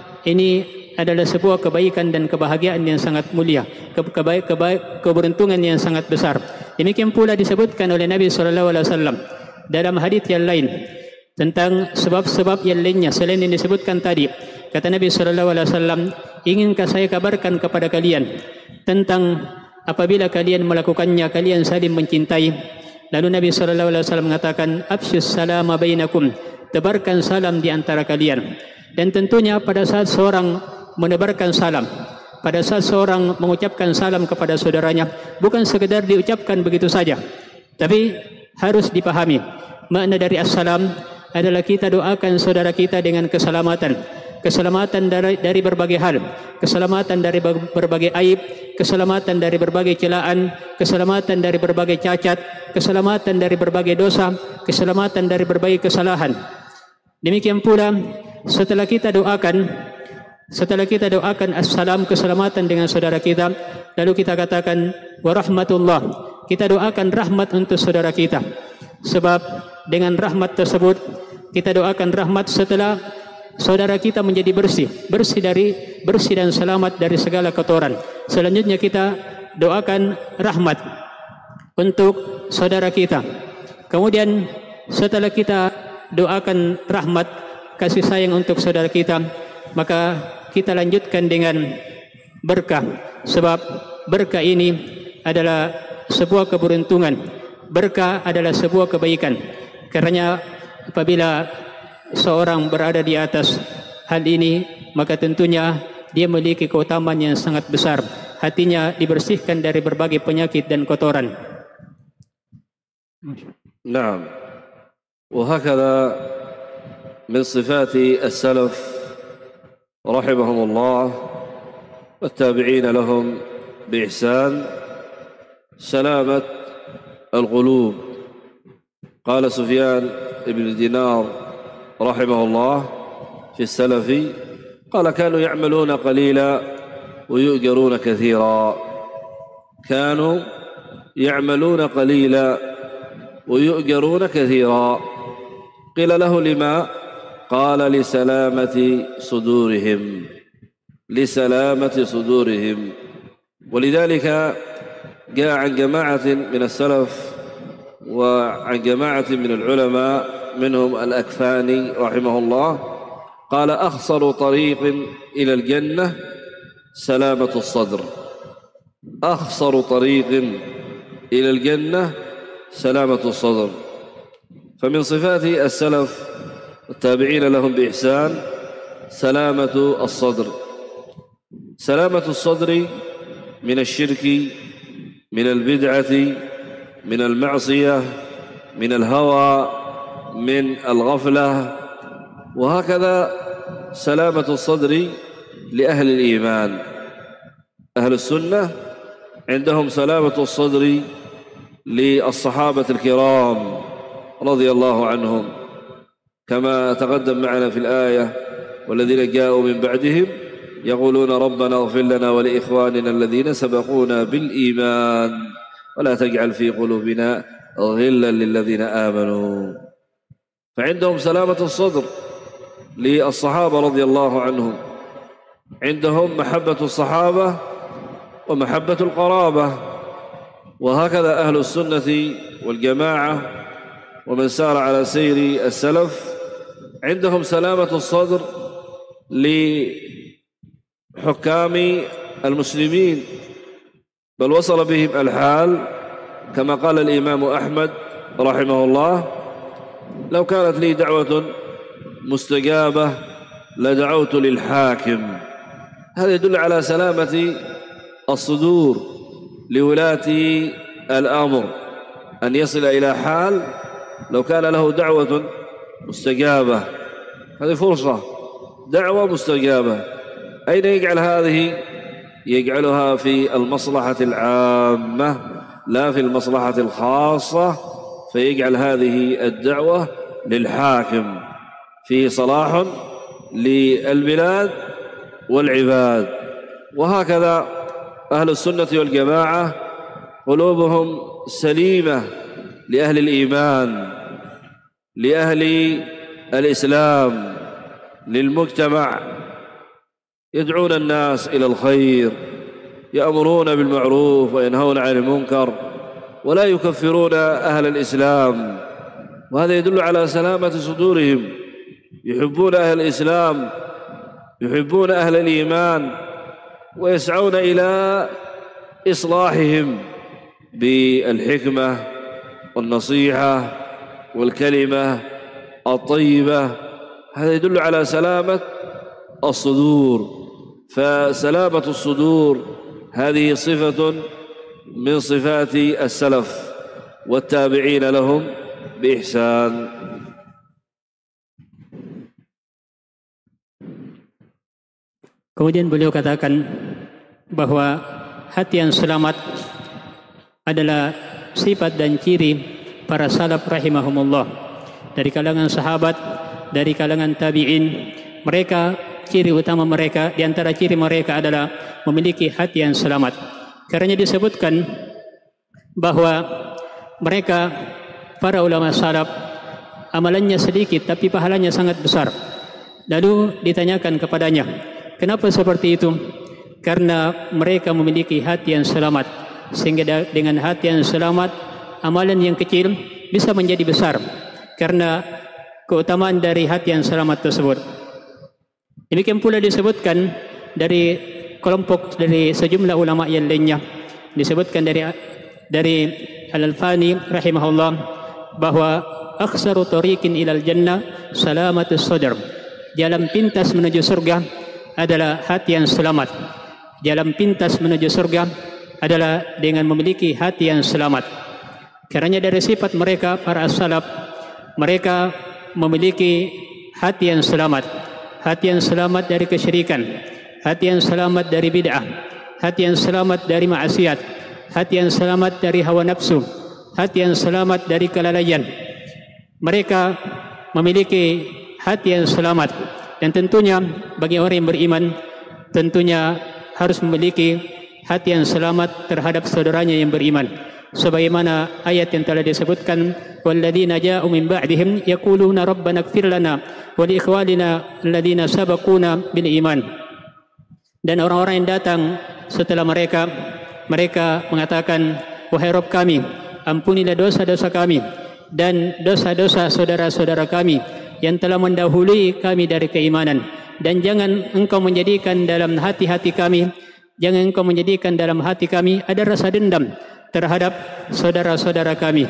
ini adalah sebuah kebaikan dan kebahagiaan yang sangat mulia, ke keba keba keberuntungan yang sangat besar. Demikian pula disebutkan oleh Nabi sallallahu alaihi wasallam dalam hadis yang lain tentang sebab-sebab yang lainnya selain yang disebutkan tadi. Kata Nabi sallallahu alaihi wasallam, inginkah saya kabarkan kepada kalian tentang apabila kalian melakukannya kalian saling mencintai? Lalu Nabi sallallahu alaihi wasallam mengatakan, afsyus salama bainakum, tebarkan salam di antara kalian. Dan tentunya pada saat seorang menebarkan salam, pada saat seorang mengucapkan salam kepada saudaranya, bukan sekedar diucapkan begitu saja, tapi harus dipahami makna dari assalam adalah kita doakan saudara kita dengan keselamatan, keselamatan dari, dari berbagai hal, keselamatan dari berbagai aib, keselamatan dari berbagai celaan, keselamatan dari berbagai cacat, keselamatan dari berbagai dosa, keselamatan dari berbagai kesalahan. Demikian pula setelah kita doakan, setelah kita doakan assalam, keselamatan dengan saudara kita, lalu kita katakan wa rahmatullah, kita doakan rahmat untuk saudara kita. Sebab dengan rahmat tersebut kita doakan rahmat setelah saudara kita menjadi bersih, bersih dari bersih dan selamat dari segala kotoran. Selanjutnya kita doakan rahmat untuk saudara kita. Kemudian setelah kita doakan rahmat, kasih sayang untuk saudara kita, maka kita lanjutkan dengan berkah. Sebab berkah ini adalah sebuah keberuntungan, berkah adalah sebuah kebaikan. Kerana apabila seorang berada di atas hal ini, maka tentunya dia memiliki keutamaan yang sangat besar. Hatinya dibersihkan dari berbagai penyakit dan kotoran. Naam. وهكذا من صفات السلف رحمهم الله والتابعين لهم بإحسان سلامة القلوب. قال سفيان بن دينار رحمه الله في السلف قال كانوا يعملون قليلا ويؤجرون كثيرا، كانوا يعملون قليلا ويؤجرون كثيرا. قيل له لما؟ قال لسلامة صدورهم، لسلامة صدورهم. ولذلك جاء عن جماعة من السلف وعن جماعة من العلماء منهم الأكفاني رحمه الله قال أخصر طريق إلى الجنة سلامة الصدر، أخصر طريق إلى الجنة سلامة الصدر. فمن صفات السلف التابعين لهم بإحسان سلامة الصدر، سلامة الصدر من الشرك، من البدعة، من المعصية، من الهوى، من الغفلة، وهكذا سلامة الصدر لأهل الإيمان. أهل السنة عندهم سلامة الصدر للصحابة الكرام رضي الله عنهم، كما تقدم معنا في الآية والذين جاءوا من بعدهم يقولون ربنا اغفر لنا ولإخواننا الذين سبقونا بالإيمان ولا تجعل في قلوبنا غلا للذين آمنوا. فعندهم سلامة الصدر للصحابة رضي الله عنهم، عندهم محبة الصحابة ومحبة القرابة. وهكذا أهل السنة والجماعة ومن سار على سير السلف عندهم سلامة الصدر لحكام المسلمين، بل وصل بهم الحال كما قال الإمام أحمد رحمه الله لو كانت لي دعوة مستجابة لدعوت للحاكم. هذا يدل على سلامة الصدور لولاة الأمر، أن يصل إلى حال لو كان له دعوة مستجابة، هذه فرصة دعوة مستجابة، أين يجعل هذه؟ يجعلها في المصلحة العامة لا في المصلحة الخاصة، فيجعل هذه الدعوة للحاكم، فيه صلاح للبلاد والعباد. وهكذا أهل السنة والجماعة قلوبهم سليمة لأهل الإيمان، لأهل الإسلام، للمجتمع، يدعون الناس إلى الخير، يأمرون بالمعروف وينهون عن المنكر، ولا يكفرون أهل الإسلام. وهذا يدل على سلامة صدورهم، يحبون أهل الإسلام، يحبون أهل الإيمان، ويسعون إلى إصلاحهم بالحكمة والنصيحة والكلمة الطيبة. هذا يدل على سلامة الصدور. فسلامة الصدور هذه صفة من صفات السلف والتابعين لهم بإحسان. Kemudian beliau katakan bahwa hati yang selamat adalah sifat dan ciri para salaf rahimahumullah, dari kalangan sahabat, dari kalangan tabi'in. Mereka, ciri utama mereka, di antara ciri mereka adalah memiliki hati yang selamat. Karena disebutkan bahwa mereka, para ulama salaf, amalannya sedikit tapi pahalanya sangat besar. Lalu ditanyakan kepadanya, kenapa seperti itu? Karena mereka memiliki hati yang selamat, sehingga dengan hati yang selamat, amalan yang kecil bisa menjadi besar karena keutamaan dari hati yang selamat tersebut. Demikian pula disebutkan dari kelompok dari sejumlah ulama yang lainnya, disebutkan dari dari Al-Alfani rahimahullah bahwa aktsaru tariqin ilal jannah salamatus sadr. Jalan pintas menuju surga adalah hati yang selamat. Jalan pintas menuju surga adalah dengan memiliki hati yang selamat. Karena dari sifat mereka para as-salaf, mereka memiliki hati yang selamat, hati yang selamat dari kesyirikan, hati yang selamat dari bid'ah, hati yang selamat dari maksiat, hati yang selamat dari hawa nafsu, hati yang selamat dari kelalaian. mereka memiliki hati yang selamat. Dan tentunya bagi orang yang beriman, tentunya harus memiliki hati yang selamat terhadap saudaranya yang beriman. Sebagaimana ayat yang telah disebutkan, walladzina ja'u min ba'dihim yaquluna rabbana ighfir lana wa li ikhwanina alladzina sabaquna bil iman. Dan orang-orang yang datang setelah mereka, mereka mengatakan, wahai Rabb kami, ampunilah dosa-dosa kami dan dosa-dosa saudara-saudara kami yang telah mendahului kami dari keimanan. Dan jangan engkau menjadikan dalam hati-hati kami, jangan engkau menjadikan dalam hati kami ada rasa dendam terhadap saudara-saudara kami.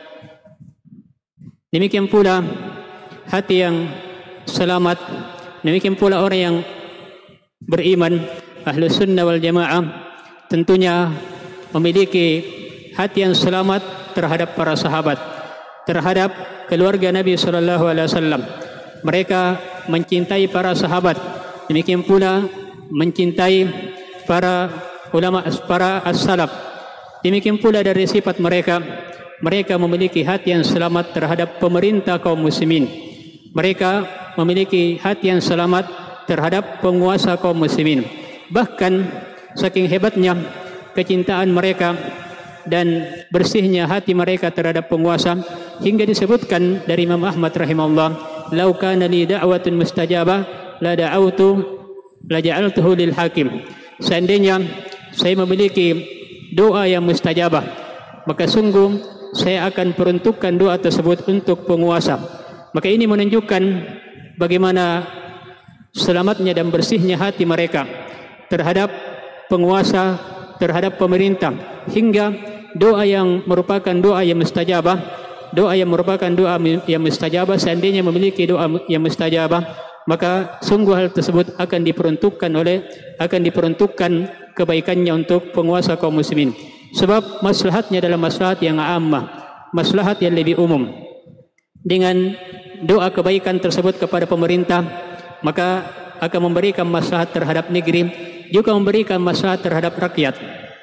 Demikian pula hati yang selamat, demikian pula orang yang beriman, Ahlus Sunnah wal Jamaah, tentunya memiliki hati yang selamat terhadap para sahabat, terhadap keluarga Nabi sallallahu alaihi wasallam. Mereka mencintai para sahabat, demikian pula mencintai para ulama, para as-salaf. Demikian pula dari sifat mereka, mereka memiliki hati yang selamat terhadap pemerintah kaum muslimin. Mereka memiliki hati yang selamat terhadap penguasa kaum muslimin. Bahkan saking hebatnya kecintaan mereka dan bersihnya hati mereka terhadap penguasa, hingga disebutkan dari Imam Ahmad rahimahullah, "Lau kana li da'watun mustajabah la da'awtu la ja'altuhu lil hakim." Seandainya saya memiliki doa yang mustajabah, maka sungguh saya akan peruntukkan doa tersebut untuk penguasa. Maka ini menunjukkan bagaimana selamatnya dan bersihnya hati mereka terhadap penguasa, terhadap pemerintah, hingga doa yang merupakan doa yang mustajabah, doa yang merupakan doa yang mustajabah, seandainya memiliki doa yang mustajabah, maka sungguh hal tersebut akan diperuntukkan oleh akan diperuntukkan kebaikannya untuk penguasa kaum muslimin. Sebab maslahatnya adalah maslahat yang ammah, maslahat yang lebih umum. Dengan doa kebaikan tersebut kepada pemerintah, maka akan memberikan maslahat terhadap negeri, juga memberikan maslahat terhadap rakyat.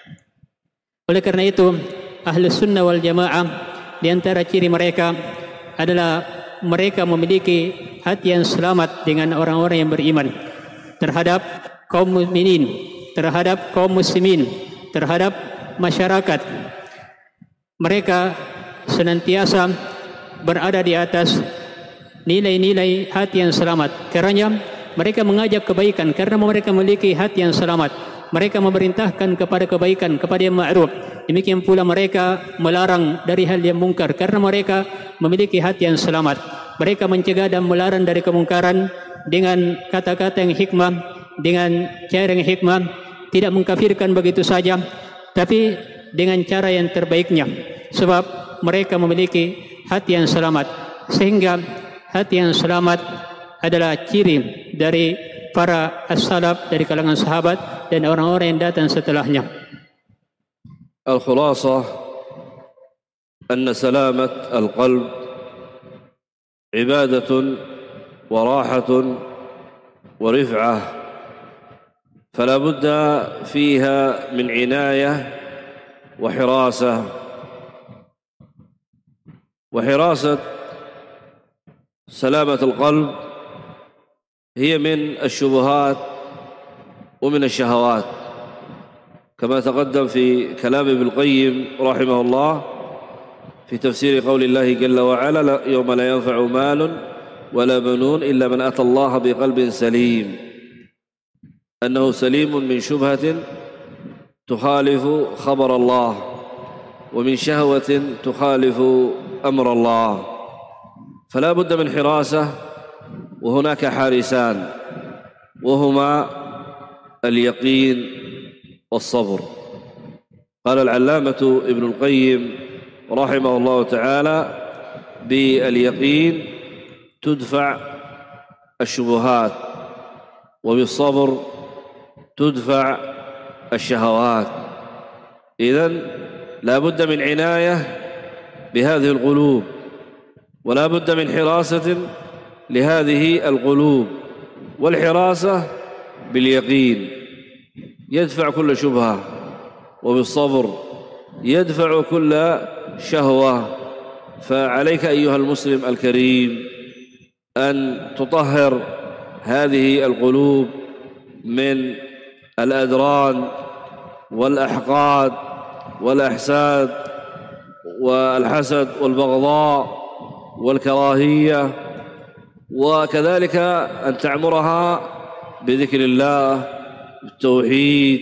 Oleh karena itu, Ahlus Sunnah wal Jamaah, di antara ciri mereka adalah mereka memiliki hati yang selamat dengan orang-orang yang beriman terhadap kaum mukminin, terhadap kaum muslimin, terhadap masyarakat. Mereka senantiasa berada di atas nilai-nilai hati yang selamat. Kerana mereka mengajak kebaikan, karena mereka memiliki hati yang selamat. Mereka memerintahkan kepada kebaikan, kepada yang ma'ruf. Demikian pula mereka melarang dari hal yang mungkar, karena mereka memiliki hati yang selamat. Mereka mencegah dan melarang dari kemungkaran dengan kata-kata yang hikmah, dengan cara yang hikmah, tidak mengkafirkan begitu saja, tapi dengan cara yang terbaiknya. Sebab mereka memiliki hati yang selamat. Sehingga hati yang selamat adalah ciri dari para as-salaf, dari kalangan sahabat dan orang-orang yang datang setelahnya. الخلاصة أن سلامة القلب عبادة وراحة ورفعة، فلا بد فيها من عناية وحراسة وحراسة سلامة القلب هي من الشبهات ومن الشهوات، كما تقدم في كلام ابن القيم رحمه الله في تفسير قول الله جل وعلا: يوم لا ينفع مال ولا بنون إلا من أتى الله بقلب سليم، أنه سليم من شبهة تخالف خبر الله ومن شهوة تخالف أمر الله، فلا بد من حراسة، وهناك حارسان وهما اليقين والصبر. قال العلامة ابن القيم رحمه الله تعالى: باليقين تدفع الشبهات، وبالصبر تدفع الشهوات. إذن لا بد من عناية بهذه القلوب، ولا بد من حراسة لهذه القلوب، والحراسة باليقين يدفع كل شبهة، وبالصبر يدفع كل شهوة، فعليك أيها المسلم الكريم أن تطهر هذه القلوب من الأدران والأحقاد والأحساد والحسد والبغضاء والكراهية، وكذلك أن تعمرها بذكر الله، بالتوحيد،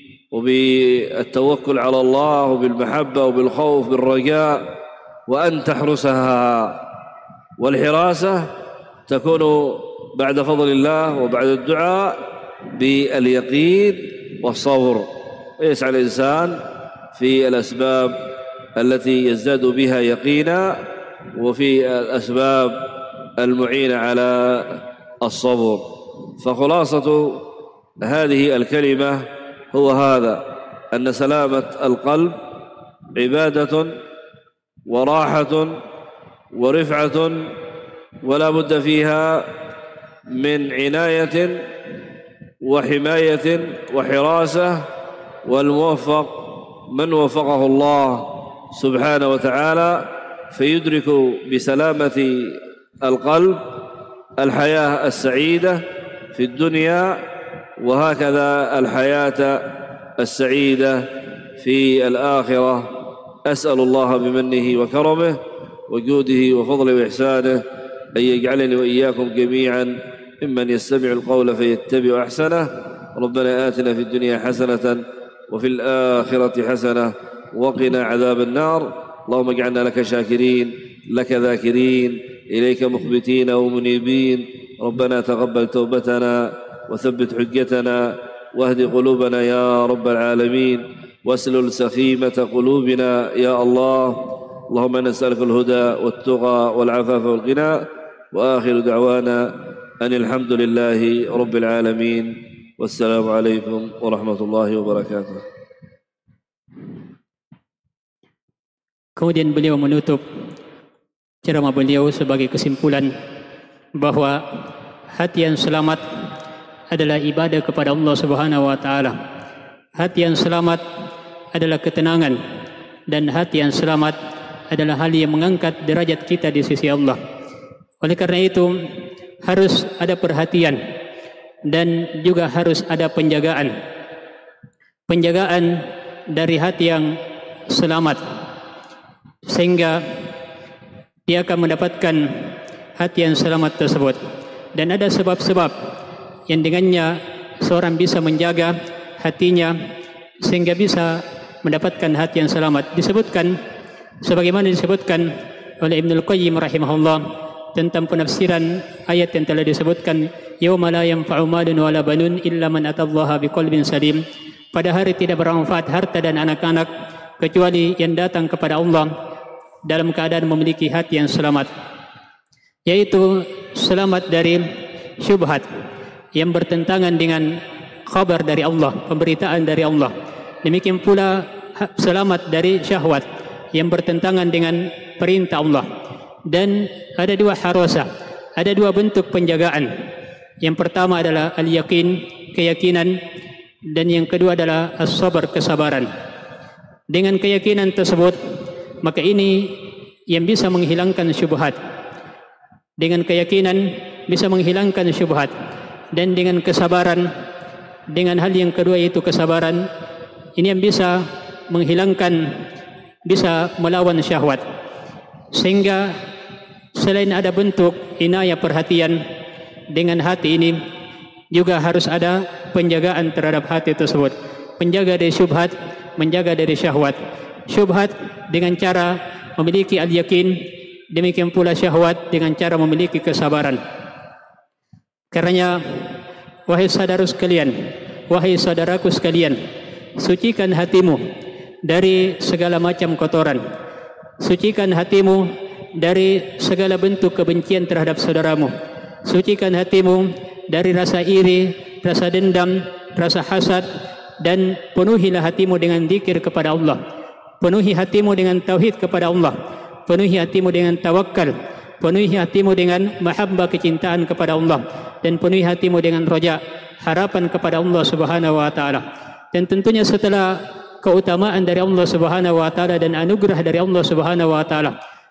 وبالتوكل على الله، وبالمحبة وبالخوف بالرجاء، وأن تحرسها. والحراسة تكون بعد فضل الله وبعد الدعاء باليقين والصبر، ويسعى الإنسان في الأسباب التي يزداد بها يقينا، وفي الأسباب المعينة على الصبر. فخلاصة هذه الكلمة هو هذا، أن سلامة القلب عبادة وراحة ورفعة، ولا بد فيها من عناية وحماية وحراسة. والموفق من وفقه الله سبحانه وتعالى فيدرك بسلامة القلب الحياة السعيدة في الدنيا، وهكذا الحياة السعيدة في الآخرة. أسأل الله بمنه وكرمه وجوده وفضله وإحسانه أن يجعلني وإياكم جميعا ممن يستمع القول فيتبع أحسنه. ربنا آتنا في الدنيا حسنة وفي الآخرة حسنة وقنا عذاب النار. اللهم اجعلنا لك شاكرين، لك ذاكرين، إليك مخبتين ومنيبين. ربنا تقبل توبتنا وثبت حجتنا، واهد قلوبنا يا رب العالمين، واسلل سخيمة قلوبنا يا الله. اللهم نسألك الهدى والتقى والعفاف والغنى، وآخر دعوانا أن الحمد لله رب العالمين، والسلام عليكم ورحمة الله وبركاته. Kemudian beliau menutup ceramah beliau sebagai kesimpulan bahawa hati yang selamat adalah ibadah kepada Allah Subhanahu wa taala. Hati yang selamat adalah ketenangan, dan hati yang selamat adalah hal yang mengangkat derajat kita di sisi Allah. Oleh karena itu harus ada perhatian dan juga harus ada penjagaan. Penjagaan dari hati yang selamat, sehingga dia akan mendapatkan hati yang selamat tersebut. Dan ada sebab-sebab yang dengannya seorang bisa menjaga hatinya sehingga bisa mendapatkan hati yang selamat. Disebutkan sebagaimana disebutkan oleh Ibnul Qayyim rahimahullah tentang penafsiran ayat yang telah disebutkan, yauma la yanfa'u malun wala banun illa man atallaha biqalbin salim. Pada hari tidak bermanfaat harta dan anak-anak kecuali yang datang kepada Allah dalam keadaan memiliki hati yang selamat, yaitu selamat dari syubhat yang bertentangan dengan khabar dari Allah, pemberitaan dari Allah. Demikian pula selamat dari syahwat yang bertentangan dengan perintah Allah. Dan ada dua harasa, ada dua bentuk penjagaan. Yang pertama adalah al-yaqin, keyakinan, dan yang kedua adalah as-sabar, kesabaran. Dengan keyakinan tersebut, maka ini yang bisa menghilangkan syubhat. Dengan keyakinan bisa menghilangkan syubhat, dan dengan kesabaran, dengan hal yang kedua yaitu kesabaran, ini yang bisa menghilangkan, bisa melawan syahwat. Sehingga selain ada bentuk inayah perhatian dengan hati ini, juga harus ada penjagaan terhadap hati tersebut. Penjaga dari syubhat, menjaga dari syahwat. Syubhat dengan cara memiliki al-yakin, demikian pula syahwat dengan cara memiliki kesabaran. Karenanya, wahai saudara sekalian, wahai saudaraku sekalian, sucikan hatimu dari segala macam kotoran. Sucikan hatimu dari segala bentuk kebencian terhadap saudaramu. Sucikan hatimu dari rasa iri, rasa dendam, rasa hasad, dan penuhilah hatimu dengan zikir kepada Allah. Penuhi hatimu dengan tauhid kepada Allah. Penuhi hatimu dengan tawakal. Penuhi hatimu dengan mahabbah, kecintaan kepada Allah, dan penuhi hatimu dengan roja, harapan kepada Allah Subhanahu wa taala. Dan tentunya setelah keutamaan dari Allah Subhanahu wa taala dan anugerah dari Allah Subhanahu wa taala,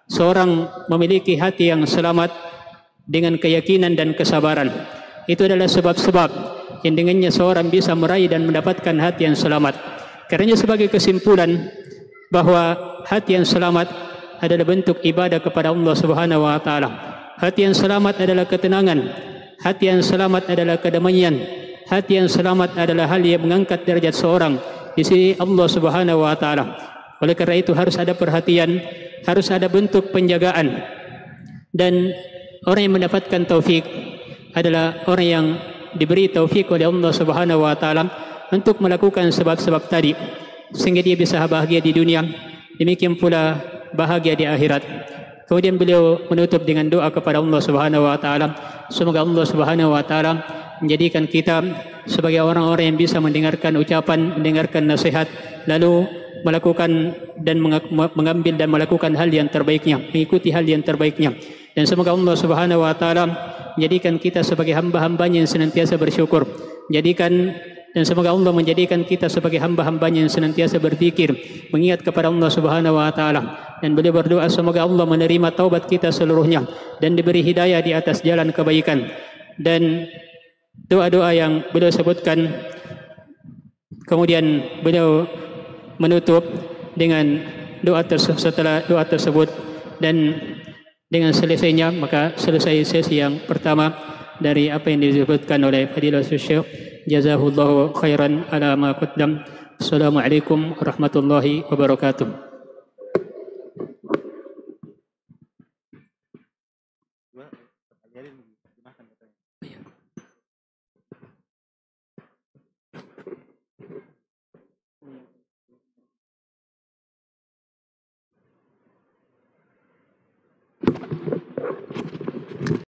seorang memiliki hati yang selamat dengan keyakinan dan kesabaran. Itu adalah sebab-sebab yang dengannya seorang bisa meraih dan mendapatkan hati yang selamat. Karena sebagai kesimpulan bahwa hati yang selamat adalah bentuk ibadah kepada Allah Subhanahu wa taala. Hati yang selamat adalah ketenangan. Hati yang selamat adalah kedamaian. Hati yang selamat adalah hal yang mengangkat derajat seorang di sisi Allah Subhanahu wa taala. Oleh karena itu harus ada perhatian, harus ada bentuk penjagaan. Dan orang yang mendapatkan taufik adalah orang yang diberi taufik oleh Allah Subhanahu wa taala untuk melakukan sebab-sebab tadi sehingga dia bisa bahagia di dunia, demikian pula bahagia di akhirat. Kemudian beliau menutup dengan doa kepada Allah Subhanahu wa taala, semoga Allah Subhanahu wa taala menjadikan kita sebagai orang-orang yang bisa mendengarkan ucapan, mendengarkan nasihat, lalu melakukan dan mengambil dan melakukan hal yang terbaiknya, mengikuti hal yang terbaiknya. Dan semoga Allah Subhanahu wa taala menjadikan kita sebagai hamba-hambanya yang senantiasa bersyukur. Jadikan dan semoga Allah menjadikan kita sebagai hamba-hambanya yang senantiasa berzikir, mengingat kepada Allah Subhanahu wa taala. Dan beliau berdoa semoga Allah menerima taubat kita seluruhnya dan diberi hidayah di atas jalan kebaikan. Dan doa-doa yang beliau sebutkan, kemudian beliau menutup dengan doa tersebut. Setelah doa tersebut dan dengan selesainya, maka selesai sesi yang pertama dari apa yang disebutkan oleh Fadilatul Syekh. Jazahullahu khairan ala ma qaddam. Assalamualaikum warahmatullahi wabarakatuh.